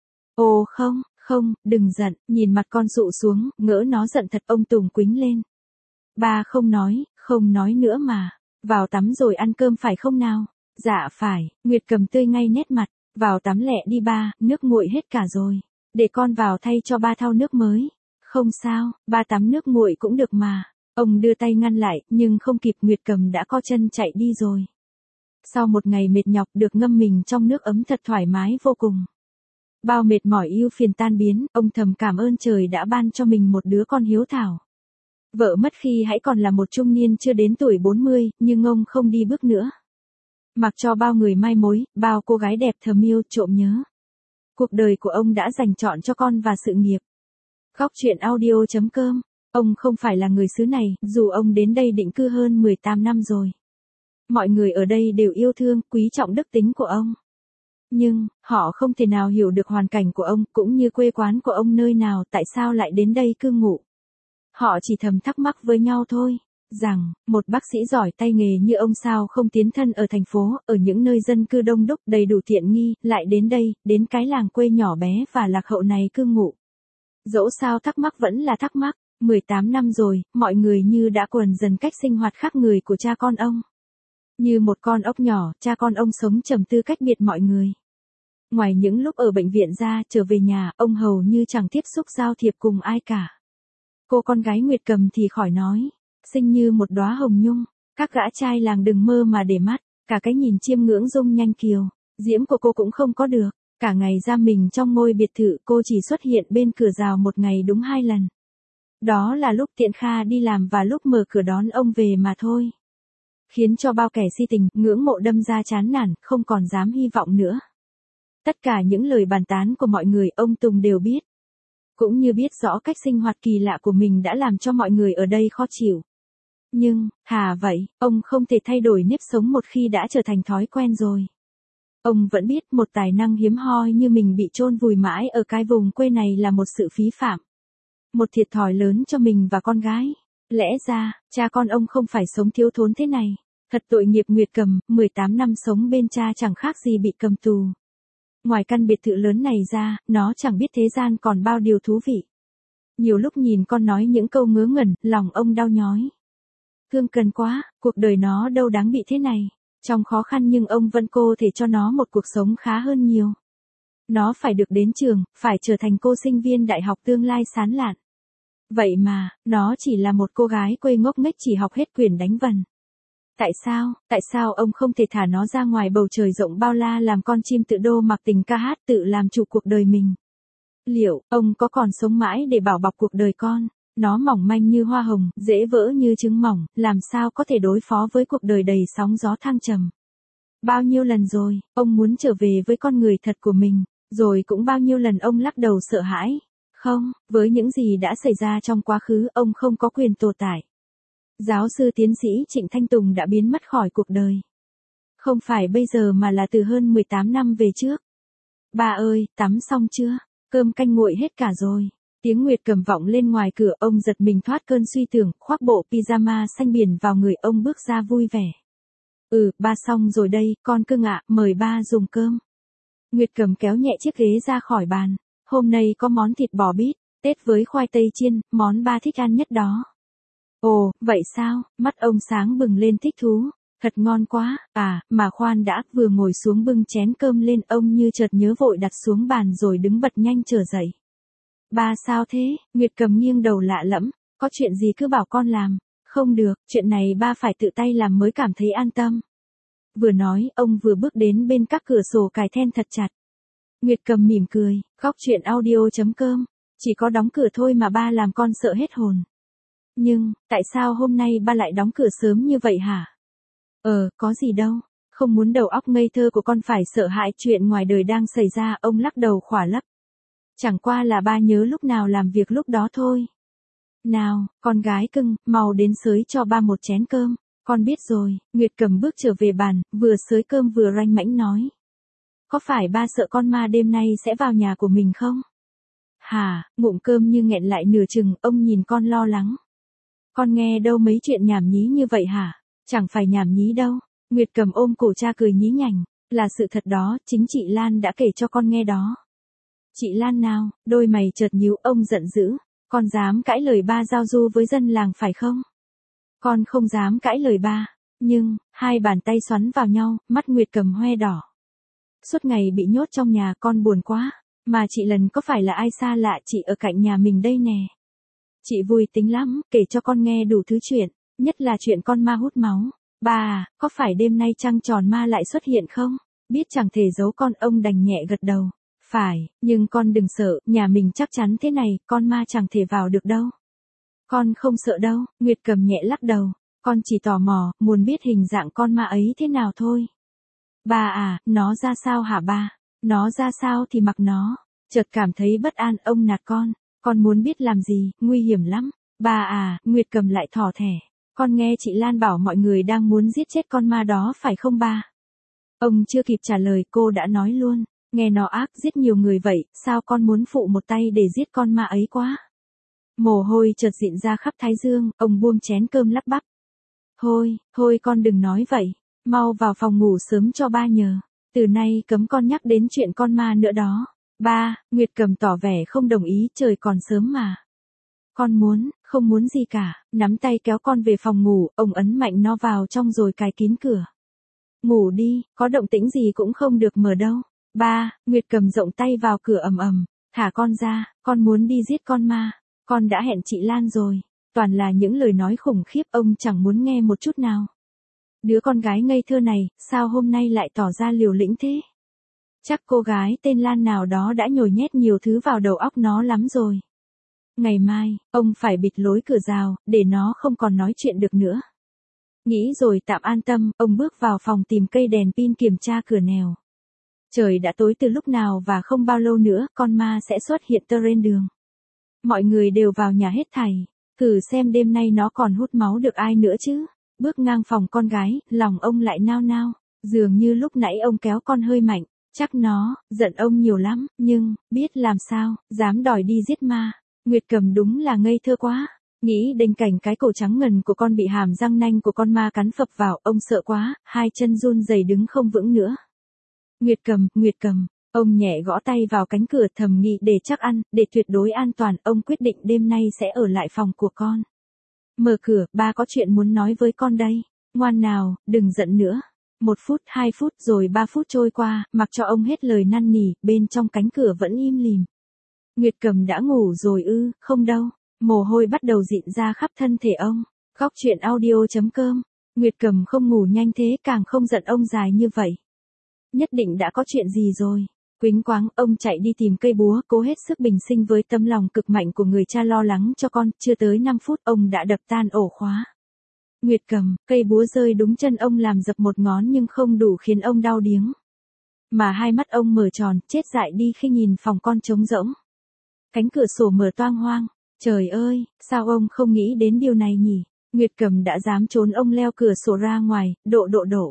Ồ không, đừng giận, nhìn mặt con dụ xuống, ngỡ nó giận thật, ông tùng quính lên. Ba không nói nữa mà. Vào tắm rồi ăn cơm phải không nào? Dạ phải, Nguyệt Cầm tươi ngay nét mặt. Vào tắm lẹ đi ba, nước nguội hết cả rồi. Để con vào thay cho ba thau nước mới. Không sao, ba tắm nước nguội cũng được mà. Ông đưa tay ngăn lại, nhưng không kịp, Nguyệt Cầm đã co chân chạy đi rồi. Sau một ngày mệt nhọc được ngâm mình trong nước ấm thật thoải mái vô cùng. Bao mệt mỏi ưu phiền tan biến, ông thầm cảm ơn trời đã ban cho mình một đứa con hiếu thảo. Vợ mất khi hãy còn là một trung niên chưa đến tuổi 40, nhưng ông không đi bước nữa. Mặc cho bao người mai mối, bao cô gái đẹp thầm yêu trộm nhớ. Cuộc đời của ông đã dành trọn cho con và sự nghiệp. Góc truyện audio.com. Ông không phải là người xứ này, dù ông đến đây định cư hơn 18 năm rồi. Mọi người ở đây đều yêu thương, quý trọng đức tính của ông. Nhưng, họ không thể nào hiểu được hoàn cảnh của ông, cũng như quê quán của ông nơi nào, tại sao lại đến đây cư ngụ. Họ chỉ thầm thắc mắc với nhau thôi, rằng, một bác sĩ giỏi tay nghề như ông sao không tiến thân ở thành phố, ở những nơi dân cư đông đúc đầy đủ tiện nghi, lại đến đây, đến cái làng quê nhỏ bé và lạc hậu này cư ngụ. Dẫu sao thắc mắc vẫn là thắc mắc, 18 năm rồi, mọi người như đã quen dần cách sinh hoạt khác người của cha con ông. Như một con ốc nhỏ, cha con ông sống trầm tư cách biệt mọi người. Ngoài những lúc ở bệnh viện ra, trở về nhà, ông hầu như chẳng tiếp xúc giao thiệp cùng ai cả. Cô con gái Nguyệt Cầm thì khỏi nói, xinh như một đóa hồng nhung, các gã trai làng đừng mơ mà để mắt, cả cái nhìn chiêm ngưỡng dung nhanh kiều, diễm của cô cũng không có được. Cả ngày giam mình trong ngôi biệt thự, cô chỉ xuất hiện bên cửa rào một ngày đúng 2 lần. Đó là lúc Tiện Kha đi làm và lúc mở cửa đón ông về mà thôi. Khiến cho bao kẻ si tình, ngưỡng mộ đâm ra chán nản, không còn dám hy vọng nữa. Tất cả những lời bàn tán của mọi người ông Tùng đều biết. Cũng như biết rõ cách sinh hoạt kỳ lạ của mình đã làm cho mọi người ở đây khó chịu. Nhưng, thà vậy, ông không thể thay đổi nếp sống một khi đã trở thành thói quen rồi. Ông vẫn biết một tài năng hiếm hoi như mình bị chôn vùi mãi ở cái vùng quê này là một sự phí phạm. Một thiệt thòi lớn cho mình và con gái. Lẽ ra, cha con ông không phải sống thiếu thốn thế này. Thật tội nghiệp Nguyệt Cầm, 18 năm sống bên cha chẳng khác gì bị cầm tù. Ngoài căn biệt thự lớn này ra, nó chẳng biết thế gian còn bao điều thú vị. Nhiều lúc nhìn con nói những câu ngớ ngẩn, lòng ông đau nhói. Thương cần quá, cuộc đời nó đâu đáng bị thế này. Trong khó khăn nhưng ông vẫn cố thể cho nó một cuộc sống khá hơn nhiều. Nó phải được đến trường, phải trở thành cô sinh viên đại học tương lai sáng lạn. Vậy mà, nó chỉ là một cô gái quê ngốc nghếch chỉ học hết quyền đánh vần. Tại sao ông không thể thả nó ra ngoài bầu trời rộng bao la làm con chim tự đô mặc tình ca hát tự làm chủ cuộc đời mình? Liệu, ông có còn sống mãi để bảo bọc cuộc đời con? Nó mỏng manh như hoa hồng, dễ vỡ như trứng mỏng, làm sao có thể đối phó với cuộc đời đầy sóng gió thăng trầm? Bao nhiêu lần rồi, ông muốn trở về với con người thật của mình, rồi cũng bao nhiêu lần ông lắc đầu sợ hãi. Không, với những gì đã xảy ra trong quá khứ, ông không có quyền tồn tại. Giáo sư tiến sĩ Trịnh Thanh Tùng đã biến mất khỏi cuộc đời. Không phải bây giờ mà là từ hơn 18 năm về trước. Ba ơi, tắm xong chưa? Cơm canh nguội hết cả rồi. Tiếng Nguyệt Cầm vọng lên ngoài cửa, ông giật mình thoát cơn suy tưởng, khoác bộ pyjama xanh biển vào người, ông bước ra vui vẻ. Ba xong rồi đây, con cưng ạ, mời ba dùng cơm. Nguyệt Cầm kéo nhẹ chiếc ghế ra khỏi bàn. Hôm nay có món thịt bò bít, tết với khoai tây chiên, món ba thích ăn nhất đó. Ồ, vậy sao? Mắt ông sáng bừng lên thích thú. Thật ngon quá, mà khoan đã, vừa ngồi xuống bưng chén cơm lên, ông như chợt nhớ vội đặt xuống bàn rồi đứng bật nhanh trở dậy. Ba sao thế? Nguyệt Cầm nghiêng đầu lạ lẫm, có chuyện gì cứ bảo con làm. Không được, chuyện này ba phải tự tay làm mới cảm thấy an tâm. Vừa nói, ông vừa bước đến bên các cửa sổ cài then thật chặt. Nguyệt Cầm mỉm cười, góc chuyện audio.com. Chỉ có đóng cửa thôi mà ba làm con sợ hết hồn. Nhưng, tại sao hôm nay ba lại đóng cửa sớm như vậy hả? Có gì đâu. Không muốn đầu óc ngây thơ của con phải sợ hãi chuyện ngoài đời đang xảy ra, ông lắc đầu khỏa lấp. Chẳng qua là ba nhớ lúc nào làm việc lúc đó thôi. Nào, con gái cưng, mau đến xới cho ba một chén cơm. Con biết rồi, Nguyệt Cầm bước trở về bàn, vừa xới cơm vừa ranh mãnh nói. Có phải ba sợ con ma đêm nay sẽ vào nhà của mình không? Hả, ngụm cơm như nghẹn lại nửa chừng, ông nhìn con lo lắng. Con nghe đâu mấy chuyện nhảm nhí như vậy hả? Chẳng phải nhảm nhí đâu. Nguyệt Cầm ôm cổ cha cười nhí nhảnh. Là sự thật đó, chính chị Lan đã kể cho con nghe đó. Chị Lan nào? Đôi mày chợt nhíu, ông giận dữ. Con dám cãi lời ba giao du với dân làng phải không? Con không dám cãi lời ba. Nhưng, hai bàn tay xoắn vào nhau, mắt Nguyệt Cầm hoe đỏ. Suốt ngày bị nhốt trong nhà con buồn quá. Mà chị lần có phải là ai xa lạ, chị ở cạnh nhà mình đây nè. Chị vui tính lắm, kể cho con nghe đủ thứ chuyện, nhất là chuyện con ma hút máu. Ba à, có phải đêm nay trăng tròn ma lại xuất hiện không? Biết chẳng thể giấu con, ông đành nhẹ gật đầu. Phải, nhưng con đừng sợ, nhà mình chắc chắn thế này, con ma chẳng thể vào được đâu. Con không sợ đâu, Nguyệt Cầm nhẹ lắc đầu. Con chỉ tò mò, muốn biết hình dạng con ma ấy thế nào thôi. Ba à, nó ra sao hả ba? Nó ra sao thì mặc nó. Chợt cảm thấy bất an, ông nạt con muốn biết làm gì, nguy hiểm lắm. Ba à, Nguyệt Cầm lại thỏ thẻ. Con nghe chị Lan bảo mọi người đang muốn giết chết con ma đó phải không ba? Ông chưa kịp trả lời cô đã nói luôn. Nghe nó ác giết nhiều người vậy, sao con muốn phụ một tay để giết con ma ấy quá? Mồ hôi chợt dịn ra khắp thái dương, ông buông chén cơm lắp bắp. Thôi con đừng nói vậy. Mau vào phòng ngủ sớm cho ba nhờ. Từ nay cấm con nhắc đến chuyện con ma nữa đó. Ba, Nguyệt Cầm tỏ vẻ không đồng ý, trời còn sớm mà. Con không muốn gì cả, nắm tay kéo con về phòng ngủ, ông ấn mạnh nó vào trong rồi cài kín cửa. Ngủ đi, có động tĩnh gì cũng không được mở đâu. Ba, Nguyệt Cầm rộng tay vào cửa ầm ầm. Thả con ra, con muốn đi giết con ma. Con đã hẹn chị Lan rồi. Toàn là những lời nói khủng khiếp, ông chẳng muốn nghe một chút nào. Đứa con gái ngây thơ này, sao hôm nay lại tỏ ra liều lĩnh thế? Chắc cô gái tên Lan nào đó đã nhồi nhét nhiều thứ vào đầu óc nó lắm rồi. Ngày mai, ông phải bịt lối cửa rào, để nó không còn nói chuyện được nữa. Nghĩ rồi tạm an tâm, ông bước vào phòng tìm cây đèn pin kiểm tra cửa nèo. Trời đã tối từ lúc nào và không bao lâu nữa, con ma sẽ xuất hiện trên đường. Mọi người đều vào nhà hết thảy. Thử xem đêm nay nó còn hút máu được ai nữa chứ. Bước ngang phòng con gái, lòng ông lại nao nao. Dường như lúc nãy ông kéo con hơi mạnh. Chắc nó, giận ông nhiều lắm, nhưng, biết làm sao, dám đòi đi giết ma. Nguyệt Cầm đúng là ngây thơ quá. Nghĩ đến cảnh cái cổ trắng ngần của con bị hàm răng nanh của con ma cắn phập vào, ông sợ quá, hai chân run rẩy đứng không vững nữa. Nguyệt Cầm, ông nhẹ gõ tay vào cánh cửa thầm nghĩ để chắc ăn, để tuyệt đối an toàn, ông quyết định đêm nay sẽ ở lại phòng của con. Mở cửa, ba có chuyện muốn nói với con đây. Ngoan nào, đừng giận nữa. 1 phút, 2 phút rồi 3 phút trôi qua, mặc cho ông hết lời năn nỉ, bên trong cánh cửa vẫn im lìm. Nguyệt Cầm đã ngủ rồi ư? Không đâu. Mồ hôi bắt đầu dịn ra khắp thân thể ông. Góc chuyện audio.com. Nguyệt Cầm không ngủ nhanh thế, càng không giận ông dài như vậy. Nhất định đã có chuyện gì rồi. Quýnh quáng, ông chạy đi tìm cây búa, cố hết sức bình sinh với tấm lòng cực mạnh của người cha lo lắng cho con. Chưa tới 5 phút, ông đã đập tan ổ khóa. Nguyệt Cầm, cây búa rơi đúng chân ông làm dập một ngón nhưng không đủ khiến ông đau điếng. Mà hai mắt ông mở tròn, chết dại đi khi nhìn phòng con trống rỗng. Cánh cửa sổ mở toang hoang. Trời ơi, sao ông không nghĩ đến điều này nhỉ? Nguyệt Cầm đã dám trốn, ông leo cửa sổ ra ngoài, độ.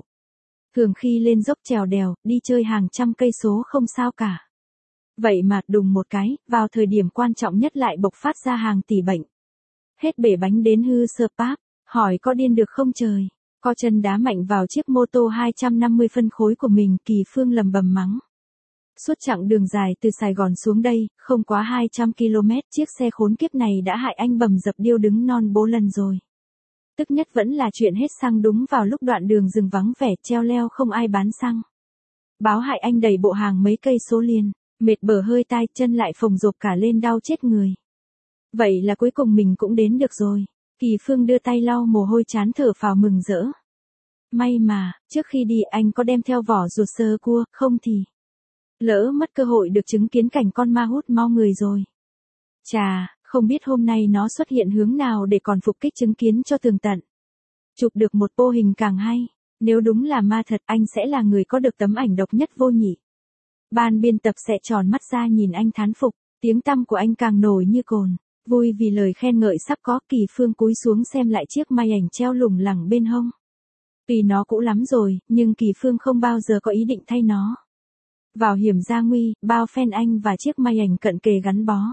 Thường khi lên dốc trèo đèo, đi chơi hàng trăm cây số không sao cả. Vậy mà đùng một cái, vào thời điểm quan trọng nhất lại bộc phát ra hàng tỷ bệnh. Hết bể bánh đến hư sơ páp, hỏi có điên được không trời? Co chân đá mạnh vào chiếc mô tô 250 phân khối của mình, Kỳ Phương lầm bầm mắng. Suốt chặng đường dài từ Sài Gòn xuống đây, không quá 200 km, chiếc xe khốn kiếp này đã hại anh bầm dập điêu đứng non bố lần rồi. Tức nhất vẫn là chuyện hết xăng đúng vào lúc đoạn đường rừng vắng vẻ, treo leo không ai bán xăng. Báo hại anh đẩy bộ hàng mấy cây số liền, mệt bở hơi tai, chân lại phồng rộp cả lên đau chết người. Vậy là cuối cùng mình cũng đến được rồi. Kỳ Phương đưa tay lau mồ hôi trán thở phào mừng rỡ. May mà, trước khi đi anh có đem theo vỏ ruột sơ cua, không thì lỡ mất cơ hội được chứng kiến cảnh con ma hút mau người rồi. Chà, không biết hôm nay nó xuất hiện hướng nào để còn phục kích chứng kiến cho tường tận. Chụp được một pô hình càng hay, nếu đúng là ma thật anh sẽ là người có được tấm ảnh độc nhất vô nhị. Ban biên tập sẽ tròn mắt ra nhìn anh thán phục, tiếng tăm của anh càng nổi như cồn. Vui vì lời khen ngợi sắp có, Kỳ Phương cúi xuống xem lại chiếc may ảnh treo lủng lẳng bên hông. Tuy nó cũ lắm rồi, nhưng Kỳ Phương không bao giờ có ý định thay nó. Vào hiểm gia nguy, bao phen anh và chiếc may ảnh cận kề gắn bó.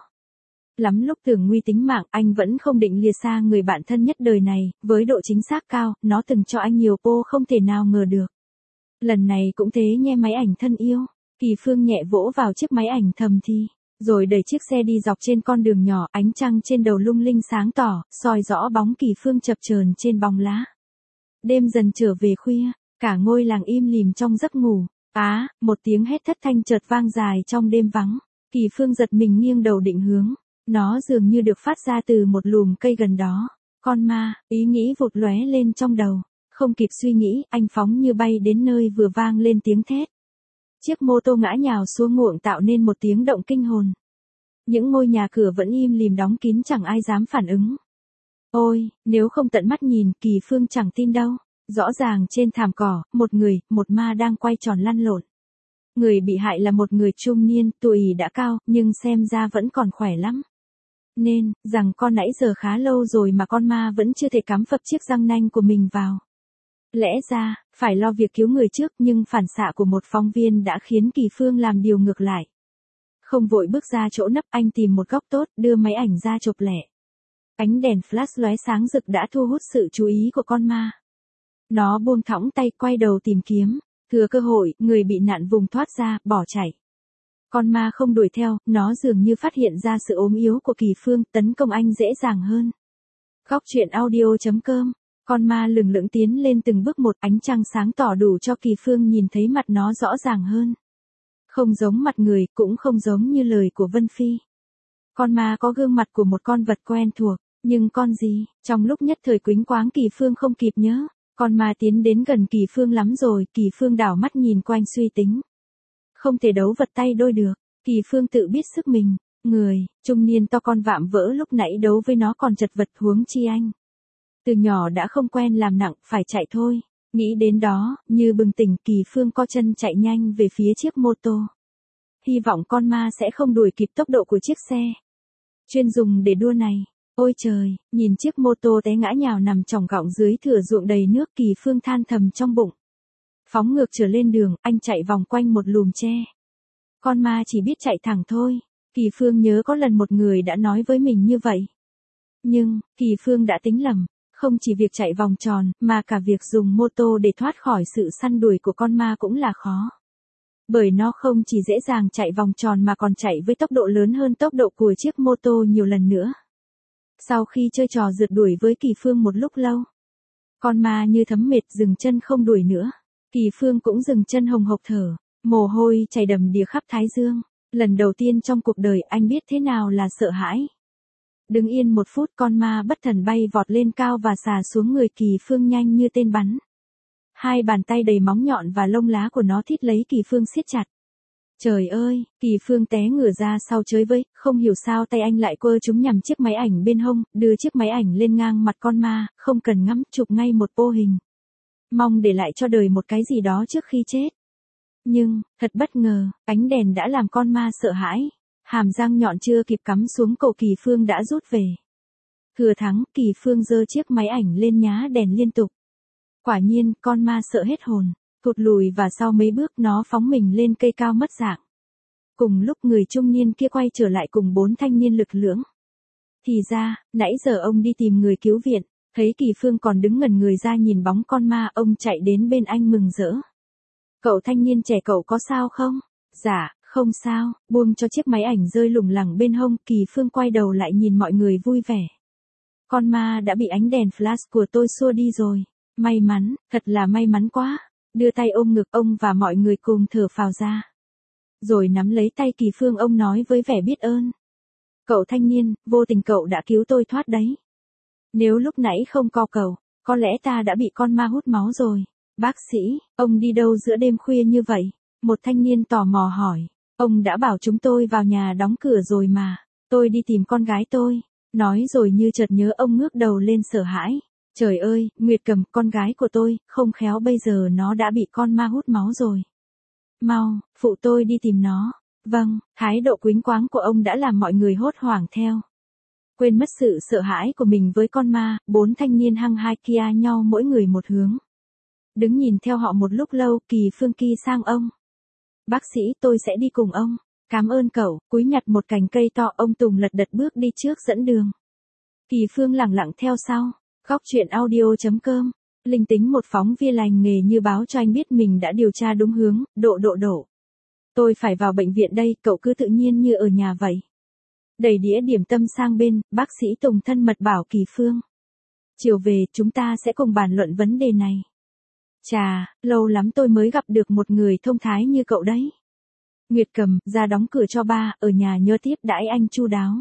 Lắm lúc tưởng nguy tính mạng, anh vẫn không định lìa xa người bạn thân nhất đời này, với độ chính xác cao, nó từng cho anh nhiều pô không thể nào ngờ được. Lần này cũng thế nhé máy ảnh thân yêu, Kỳ Phương nhẹ vỗ vào chiếc máy ảnh thầm thì, rồi đẩy chiếc xe đi dọc trên con đường nhỏ, ánh trăng trên đầu lung linh sáng tỏ, soi rõ bóng Kỳ Phương chập chờn trên bóng lá. Đêm dần trở về khuya, cả ngôi làng im lìm trong giấc ngủ. Một tiếng hét thất thanh chợt vang dài trong đêm vắng. Kỳ Phương giật mình nghiêng đầu định hướng. Nó dường như được phát ra từ một lùm cây gần đó. Con ma, ý nghĩ vụt lóe lên trong đầu. Không kịp suy nghĩ, anh phóng như bay đến nơi vừa vang lên tiếng thét. Chiếc mô tô ngã nhào xuống nguộng tạo nên một tiếng động kinh hồn. Những ngôi nhà cửa vẫn im lìm đóng kín, chẳng ai dám phản ứng. Ôi, nếu không tận mắt nhìn, Kỳ Phương chẳng tin đâu. Rõ ràng trên thảm cỏ, một ma đang quay tròn lăn lộn. Người bị hại là một người trung niên, tuổi đã cao, nhưng xem ra vẫn còn khỏe lắm. Nên, rằng con nãy giờ khá lâu rồi mà con ma vẫn chưa thể cắm phập chiếc răng nanh của mình vào. Lẽ ra, phải lo việc cứu người trước, nhưng phản xạ của một phóng viên đã khiến Kỳ Phương làm điều ngược lại. Không vội bước ra chỗ nấp, anh tìm một góc tốt, đưa máy ảnh ra chụp lẻ. Ánh đèn flash lóe sáng rực đã thu hút sự chú ý của con ma. Nó buông thõng tay quay đầu tìm kiếm, thừa cơ hội, người bị nạn vùng thoát ra, bỏ chạy. Con ma không đuổi theo, nó dường như phát hiện ra sự ốm yếu của Kỳ Phương, tấn công anh dễ dàng hơn. Góc truyện audio.com, con ma lừng lững tiến lên từng bước một, ánh trăng sáng tỏ đủ cho Kỳ Phương nhìn thấy mặt nó rõ ràng hơn. Không giống mặt người, cũng không giống như lời của Vân Phi. Con ma có gương mặt của một con vật quen thuộc, nhưng con gì, trong lúc nhất thời quýnh quáng Kỳ Phương không kịp nhớ. Con ma tiến đến gần Kỳ Phương lắm rồi, Kỳ Phương đảo mắt nhìn quanh suy tính. Không thể đấu vật tay đôi được, Kỳ Phương tự biết sức mình, người, trung niên to con vạm vỡ lúc nãy đấu với nó còn chật vật huống chi anh. Từ nhỏ đã không quen làm nặng, phải chạy thôi. Nghĩ đến đó, như bừng tỉnh, Kỳ Phương co chân chạy nhanh về phía chiếc mô tô. Hy vọng con ma sẽ không đuổi kịp tốc độ của chiếc xe chuyên dùng để đua này. Ôi trời, nhìn chiếc mô tô té ngã nhào nằm chỏng gọng dưới thửa ruộng đầy nước, Kỳ Phương than thầm trong bụng. Phóng ngược trở lên đường, anh chạy vòng quanh một lùm tre. Con ma chỉ biết chạy thẳng thôi. Kỳ Phương nhớ có lần một người đã nói với mình như vậy. Nhưng, Kỳ Phương đã tính lầm, không chỉ việc chạy vòng tròn, mà cả việc dùng mô tô để thoát khỏi sự săn đuổi của con ma cũng là khó. Bởi nó không chỉ dễ dàng chạy vòng tròn mà còn chạy với tốc độ lớn hơn tốc độ của chiếc mô tô nhiều lần nữa. Sau khi chơi trò rượt đuổi với Kỳ Phương một lúc lâu, con ma như thấm mệt dừng chân không đuổi nữa. Kỳ Phương cũng dừng chân hồng hộc thở, mồ hôi chảy đầm đìa khắp thái dương. Lần đầu tiên trong cuộc đời anh biết thế nào là sợ hãi. Đứng yên một phút, con ma bất thần bay vọt lên cao và xà xuống người Kỳ Phương nhanh như tên bắn. Hai bàn tay đầy móng nhọn và lông lá của nó thít lấy Kỳ Phương siết chặt. Trời ơi, Kỳ Phương té ngửa ra sau chới với, không hiểu sao tay anh lại quơ chúng nhằm chiếc máy ảnh bên hông, đưa chiếc máy ảnh lên ngang mặt con ma, không cần ngắm, chụp ngay một pô hình. Mong để lại cho đời một cái gì đó trước khi chết. Nhưng, thật bất ngờ, ánh đèn đã làm con ma sợ hãi. Hàm răng nhọn chưa kịp cắm xuống cổ Kỳ Phương đã rút về. Thừa thắng, Kỳ Phương giơ chiếc máy ảnh lên nhá đèn liên tục. Quả nhiên, con ma sợ hết hồn. Thụt lùi và sau mấy bước nó phóng mình lên cây cao mất dạng. Cùng lúc người trung niên kia quay trở lại cùng 4 thanh niên lực lưỡng. Thì ra, nãy giờ ông đi tìm người cứu viện, thấy Kỳ Phương còn đứng ngẩn người ra nhìn bóng con ma, ông chạy đến bên anh mừng rỡ. Cậu thanh niên trẻ, cậu có sao không? Dạ, không sao, buông cho chiếc máy ảnh rơi lủng lẳng bên hông, Kỳ Phương quay đầu lại nhìn mọi người vui vẻ. Con ma đã bị ánh đèn flash của tôi xua đi rồi. May mắn, thật là may mắn quá. Đưa tay ôm ngực ông và mọi người cùng thở phào ra. Rồi nắm lấy tay Kỳ Phương, ông nói với vẻ biết ơn. Cậu thanh niên, vô tình cậu đã cứu tôi thoát đấy. Nếu lúc nãy không co cầu, có lẽ ta đã bị con ma hút máu rồi. Bác sĩ, ông đi đâu giữa đêm khuya như vậy? Một thanh niên tò mò hỏi. Ông đã bảo chúng tôi vào nhà đóng cửa rồi mà. Tôi đi tìm con gái tôi. Nói rồi như chợt nhớ ông ngước đầu lên sợ hãi. Trời ơi, Nguyệt Cầm, con gái của tôi, không khéo bây giờ nó đã bị con ma hút máu rồi. Mau, phụ tôi đi tìm nó. Vâng, thái độ quý quáng của ông đã làm mọi người hốt hoảng theo. Quên mất sự sợ hãi của mình với con ma, 4 thanh niên hăng hai kia nhau mỗi người một hướng. Đứng nhìn theo họ một lúc lâu, Kỳ Phương ki sang ông. Bác sĩ, tôi sẽ đi cùng ông. Cảm ơn cậu, cúi nhặt một cành cây to, ông Tùng lật đật bước đi trước dẫn đường. Kỳ Phương lẳng lặng theo sau. Góc truyện audio.com. Linh tính một phóng viên lành nghề như báo cho anh biết mình đã điều tra đúng hướng, độ. Tôi phải vào bệnh viện đây, cậu cứ tự nhiên như ở nhà vậy. Đẩy đĩa điểm tâm sang bên, bác sĩ Tùng thân mật bảo Kỳ Phương. Chiều về, chúng ta sẽ cùng bàn luận vấn đề này. Chà, lâu lắm tôi mới gặp được một người thông thái như cậu đấy. Nguyệt Cầm, ra đóng cửa cho ba, ở nhà nhớ tiếp đãi anh chu đáo.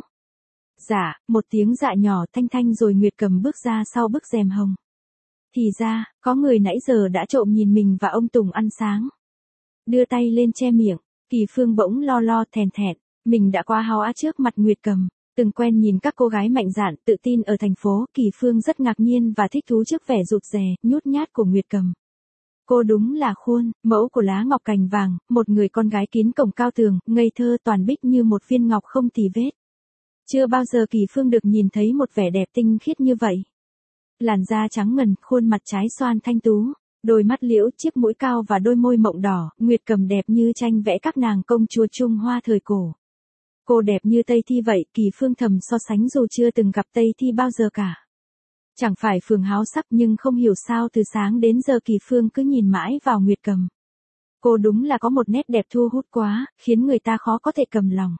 Dạ, một tiếng dạ nhỏ thanh rồi Nguyệt Cầm bước ra sau bức rèm hồng. Thì ra, có người nãy giờ đã trộm nhìn mình và ông Tùng ăn sáng. Đưa tay lên che miệng, Kỳ Phương bỗng lo thèn thẹn, mình đã quá háo á trước mặt Nguyệt Cầm. Từng quen nhìn các cô gái mạnh dạn, tự tin ở thành phố, Kỳ Phương rất ngạc nhiên và thích thú trước vẻ rụt rè, nhút nhát của Nguyệt Cầm. Cô đúng là khuôn, mẫu của lá ngọc cành vàng, một người con gái kín cổng cao tường, ngây thơ toàn bích như một viên ngọc không tì vết. Chưa bao giờ Kỳ Phương được nhìn thấy một vẻ đẹp tinh khiết như vậy. Làn da trắng ngần, khuôn mặt trái xoan thanh tú, đôi mắt liễu, chiếc mũi cao và đôi môi mộng đỏ, Nguyệt Cầm đẹp như tranh vẽ các nàng công chúa Trung Hoa thời cổ. Cô đẹp như Tây Thi vậy, Kỳ Phương thầm so sánh dù chưa từng gặp Tây Thi bao giờ cả. Chẳng phải phường háo sắc nhưng không hiểu sao từ sáng đến giờ Kỳ Phương cứ nhìn mãi vào Nguyệt Cầm. Cô đúng là có một nét đẹp thu hút quá, khiến người ta khó có thể cầm lòng.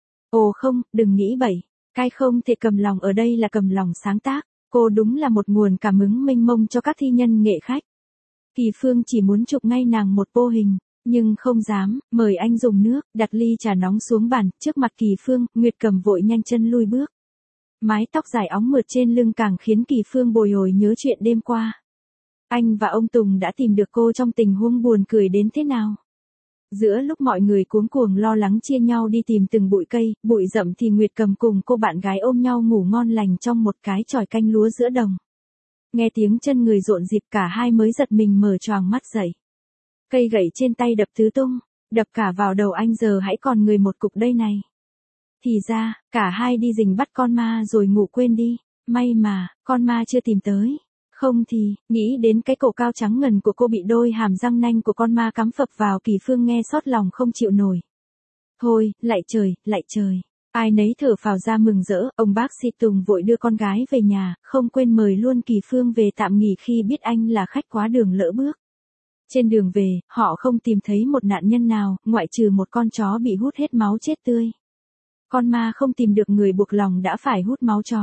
Ồ không, đừng nghĩ bậy. Cái không thể cầm lòng ở đây là cầm lòng sáng tác. Cô đúng là một nguồn cảm hứng mênh mông cho các thi nhân nghệ khách. Kỳ Phương chỉ muốn chụp ngay nàng một pô hình, nhưng không dám, mời anh dùng nước, đặt ly trà nóng xuống bàn, trước mặt Kỳ Phương, Nguyệt Cầm vội nhanh chân lui bước. Mái tóc dài óng mượt trên lưng càng khiến Kỳ Phương bồi hồi nhớ chuyện đêm qua. Anh và ông Tùng đã tìm được cô trong tình huống buồn cười đến thế nào? Giữa lúc mọi người cuống cuồng lo lắng chia nhau đi tìm từng bụi cây, bụi rậm thì Nguyệt Cầm cùng cô bạn gái ôm nhau ngủ ngon lành trong một cái chòi canh lúa giữa đồng. Nghe tiếng chân người rộn rịp cả hai mới giật mình mở choàng mắt dậy. Cây gậy trên tay đập tứ tung, đập cả vào đầu anh giờ hãy còn người một cục đây này. Thì ra, cả hai đi rình bắt con ma rồi ngủ quên đi, may mà, con ma chưa tìm tới. Không thì, nghĩ đến cái cổ cao trắng ngần của cô bị đôi hàm răng nanh của con ma cắm phập vào, Kỳ Phương nghe xót lòng không chịu nổi. Thôi, lạy trời, ai nấy thở phào ra mừng rỡ, ông bác sĩ Tùng vội đưa con gái về nhà, không quên mời luôn Kỳ Phương về tạm nghỉ khi biết anh là khách quá đường lỡ bước. Trên đường về, họ không tìm thấy một nạn nhân nào, ngoại trừ một con chó bị hút hết máu chết tươi. Con ma không tìm được người buộc lòng đã phải hút máu chó.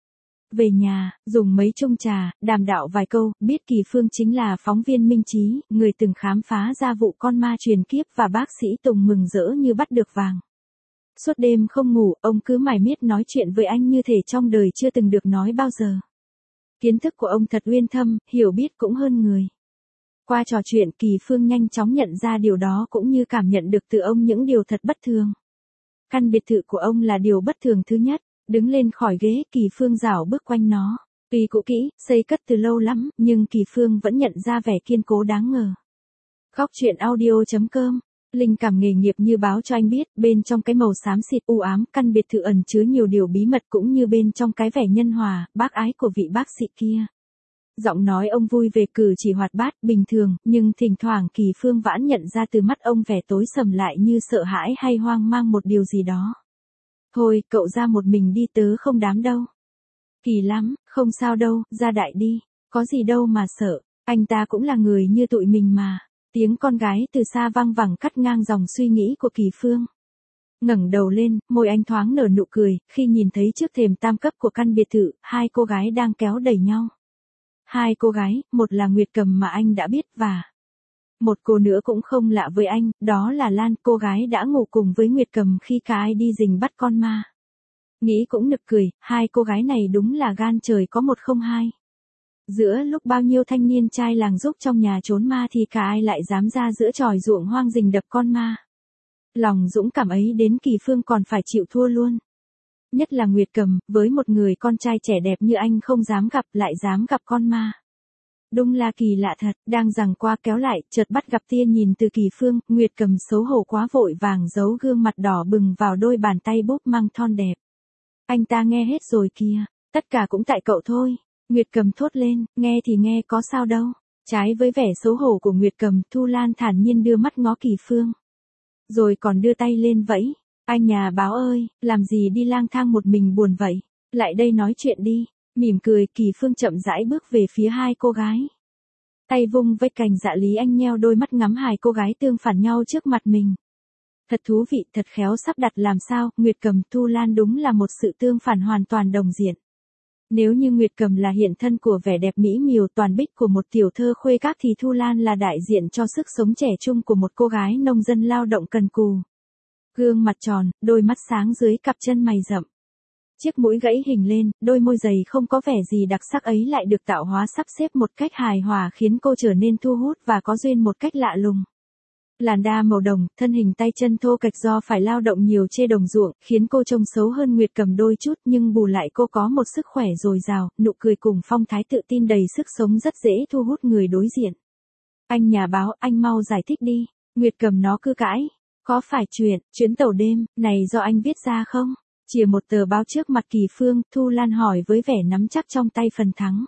Về nhà, dùng mấy chung trà, đàm đạo vài câu, biết Kỳ Phương chính là phóng viên Minh Trí, người từng khám phá ra vụ con ma truyền kiếp và bác sĩ Tùng mừng rỡ như bắt được vàng. Suốt đêm không ngủ, ông cứ mải miết nói chuyện với anh như thể trong đời chưa từng được nói bao giờ. Kiến thức của ông thật uyên thâm, hiểu biết cũng hơn người. Qua trò chuyện, Kỳ Phương nhanh chóng nhận ra điều đó cũng như cảm nhận được từ ông những điều thật bất thường. Căn biệt thự của ông là điều bất thường thứ nhất. Đứng lên khỏi ghế, Kỳ Phương rảo bước quanh nó. Tuy cũ kỹ, xây cất từ lâu lắm, nhưng Kỳ Phương vẫn nhận ra vẻ kiên cố đáng ngờ. Góc truyện audio.com. Linh cảm nghề nghiệp như báo cho anh biết, bên trong cái màu xám xịt u ám, căn biệt thự ẩn chứa nhiều điều bí mật cũng như bên trong cái vẻ nhân hòa, bác ái của vị bác sĩ kia. Giọng nói ông vui về cử chỉ hoạt bát, bình thường, nhưng thỉnh thoảng Kỳ Phương vãn nhận ra từ mắt ông vẻ tối sầm lại như sợ hãi hay hoang mang một điều gì đó. Thôi, cậu ra một mình đi, tớ không đám đâu. Kỳ lắm, không sao đâu, ra đại đi, có gì đâu mà sợ, anh ta cũng là người như tụi mình mà. Tiếng con gái từ xa vang vẳng cắt ngang dòng suy nghĩ của Kỳ Phương. Ngẩng đầu lên, môi anh thoáng nở nụ cười, khi nhìn thấy trước thềm tam cấp của căn biệt thự, hai cô gái đang kéo đẩy nhau. Hai cô gái, một là Nguyệt Cầm mà anh đã biết và một cô nữa cũng không lạ với anh, đó là Lan, cô gái đã ngủ cùng với Nguyệt Cầm khi cả ai đi rình bắt con ma. Nghĩ cũng nực cười, hai cô gái này đúng là gan trời có một không hai. Giữa lúc bao nhiêu thanh niên trai làng giúp trong nhà trốn ma thì cả ai lại dám ra giữa tròi ruộng hoang rình đập con ma. Lòng dũng cảm ấy đến Kỳ Phương còn phải chịu thua luôn. Nhất là Nguyệt Cầm, với một người con trai trẻ đẹp như anh không dám gặp lại dám gặp con ma. Đúng là kỳ lạ thật, đang giằng qua kéo lại, chợt bắt gặp tia nhìn từ Kỳ Phương, Nguyệt Cầm xấu hổ quá vội vàng giấu gương mặt đỏ bừng vào đôi bàn tay búp măng thon đẹp. Anh ta nghe hết rồi kìa, tất cả cũng tại cậu thôi. Nguyệt Cầm thốt lên, nghe thì nghe có sao đâu. Trái với vẻ xấu hổ của Nguyệt Cầm, Thu Lan thản nhiên đưa mắt ngó Kỳ Phương. Rồi còn đưa tay lên vẫy. Anh nhà báo ơi, làm gì đi lang thang một mình buồn vậy? Lại đây nói chuyện đi. Mỉm cười, Kỳ Phương chậm rãi bước về phía hai cô gái. Tay vung với cành dạ lý anh nheo đôi mắt ngắm hai cô gái tương phản nhau trước mặt mình. Thật thú vị, thật khéo sắp đặt làm sao, Nguyệt Cầm Thu Lan đúng là một sự tương phản hoàn toàn đồng diện. Nếu như Nguyệt Cầm là hiện thân của vẻ đẹp mỹ miều toàn bích của một tiểu thơ khuê các thì Thu Lan là đại diện cho sức sống trẻ trung của một cô gái nông dân lao động cần cù. Gương mặt tròn, đôi mắt sáng dưới cặp chân mày rậm. Chiếc mũi gãy hình lên, đôi môi dày không có vẻ gì đặc sắc ấy lại được tạo hóa sắp xếp một cách hài hòa khiến cô trở nên thu hút và có duyên một cách lạ lùng. Làn da màu đồng, thân hình tay chân thô kệch do phải lao động nhiều trên đồng ruộng, khiến cô trông xấu hơn Nguyệt Cầm đôi chút nhưng bù lại cô có một sức khỏe dồi dào, nụ cười cùng phong thái tự tin đầy sức sống rất dễ thu hút người đối diện. Anh nhà báo, anh mau giải thích đi. Nguyệt Cầm nó cứ cãi. Có phải chuyến tàu đêm, này do anh viết ra không? Chìa một tờ báo trước mặt Kỳ Phương, Thu Lan hỏi với vẻ nắm chắc trong tay phần thắng.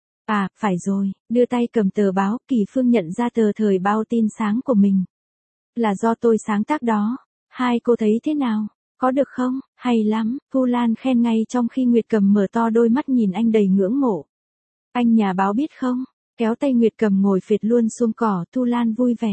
À, phải rồi, đưa tay cầm tờ báo, Kỳ Phương nhận ra tờ thời báo tin sáng của mình. Là do tôi sáng tác đó. Hai cô thấy thế nào? Có được không? Hay lắm, Thu Lan khen ngay trong khi Nguyệt Cầm mở to đôi mắt nhìn anh đầy ngưỡng mộ. Anh nhà báo biết không? Kéo tay Nguyệt Cầm ngồi phệt luôn xuống cỏ, Thu Lan vui vẻ.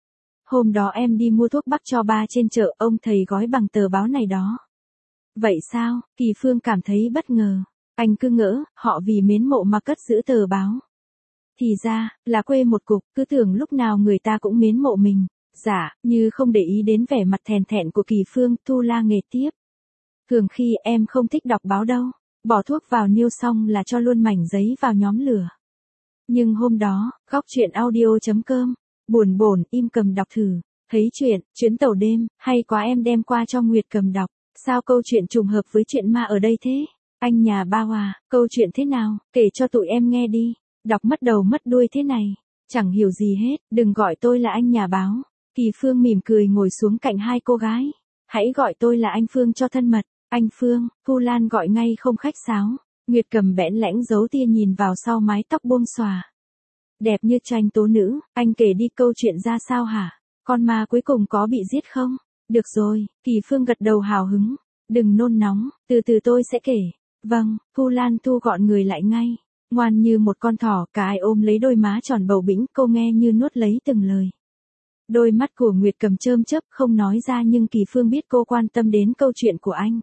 Hôm đó em đi mua thuốc bắc cho ba trên chợ, ông thầy gói bằng tờ báo này đó. Vậy sao? Kỳ Phương cảm thấy bất ngờ. Anh cứ ngỡ, họ vì mến mộ mà cất giữ tờ báo. Thì ra, là quê một cục, cứ tưởng lúc nào người ta cũng mến mộ mình. Dạ, như không để ý đến vẻ mặt thèn thẹn của Kỳ Phương, Thu Lan nghề tiếp. Thường khi em không thích đọc báo đâu, bỏ thuốc vào niêu xong là cho luôn mảnh giấy vào nhóm lửa. Nhưng hôm đó, góc chuyện audio.com, buồn bồn im cầm đọc thử, thấy chuyến tàu đêm, hay quá em đem qua cho Nguyệt Cầm đọc. Sao câu chuyện trùng hợp với chuyện ma ở đây thế? Anh nhà ba Hòa, câu chuyện thế nào? Kể cho tụi em nghe đi. Đọc mất đầu mất đuôi thế này. Chẳng hiểu gì hết, đừng gọi tôi là anh nhà báo. Kỳ Phương mỉm cười ngồi xuống cạnh hai cô gái. Hãy gọi tôi là anh Phương cho thân mật. Anh Phương, Thu Lan gọi ngay không khách sáo. Nguyệt Cầm bẽn lẽn giấu tia nhìn vào sau mái tóc buông xòa. Đẹp như tranh tố nữ, anh kể đi câu chuyện ra sao hả? Con ma cuối cùng có bị giết không? Được rồi, Kỳ Phương gật đầu hào hứng. Đừng nôn nóng, từ từ tôi sẽ kể. Vâng, Thu Lan thu gọn người lại ngay. Ngoan như một con thỏ, cả ai ôm lấy đôi má tròn bầu bĩnh, cô nghe như nuốt lấy từng lời. Đôi mắt của Nguyệt Cầm chớm chớp không nói ra nhưng Kỳ Phương biết cô quan tâm đến câu chuyện của anh.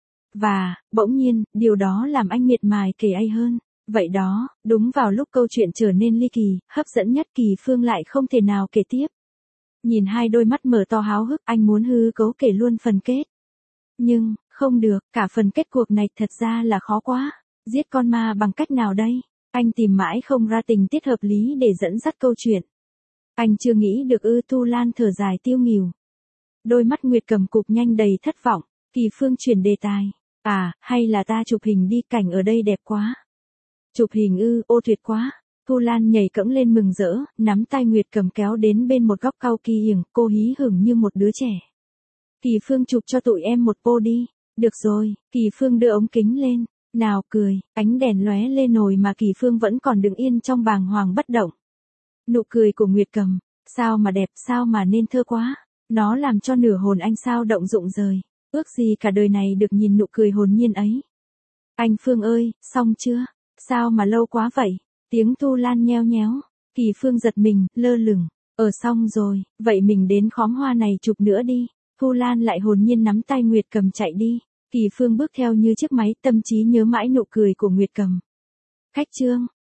Và, bỗng nhiên, điều đó làm anh miệt mài kể ai hơn. Vậy đó, đúng vào lúc câu chuyện trở nên ly kỳ, hấp dẫn nhất Kỳ Phương lại không thể nào kể tiếp. Nhìn hai đôi mắt mở to háo hức, anh muốn hư cấu kể luôn phần kết. Nhưng, không được, cả phần kết cuộc này thật ra là khó quá. Giết con ma bằng cách nào đây? Anh tìm mãi không ra tình tiết hợp lý để dẫn dắt câu chuyện. Anh chưa nghĩ được ư. Thu Lan thở dài tiêu nghỉu. Đôi mắt Nguyệt Cầm cụp nhanh đầy thất vọng. Kỳ Phương chuyển đề tài. À, hay là ta chụp hình đi, cảnh ở đây đẹp quá. Chụp hình ư, ô tuyệt quá. Thu Lan nhảy cẫng lên mừng rỡ, nắm tay Nguyệt Cầm kéo đến bên một góc cau kỳ hiểng, cô hí hửng như một đứa trẻ. Kỳ Phương chụp cho tụi em một pô đi. Được rồi, Kỳ Phương đưa ống kính lên. Nào cười, ánh đèn lóe lên nồi mà Kỳ Phương vẫn còn đứng yên trong bàng hoàng bất động. Nụ cười của Nguyệt Cầm, sao mà đẹp, sao mà nên thơ quá. Nó làm cho nửa hồn anh sao động rụng rời. Ước gì cả đời này được nhìn nụ cười hồn nhiên ấy. Anh Phương ơi, xong chưa? Sao mà lâu quá vậy? Tiếng Thu Lan nheo nhéo. Kỳ Phương giật mình, lơ lửng. Xong rồi, vậy mình đến khóm hoa này chụp nữa đi. Thu Lan lại hồn nhiên nắm tay Nguyệt Cầm chạy đi. Kỳ Phương bước theo như chiếc máy, tâm trí nhớ mãi nụ cười của Nguyệt Cầm. Khách trương,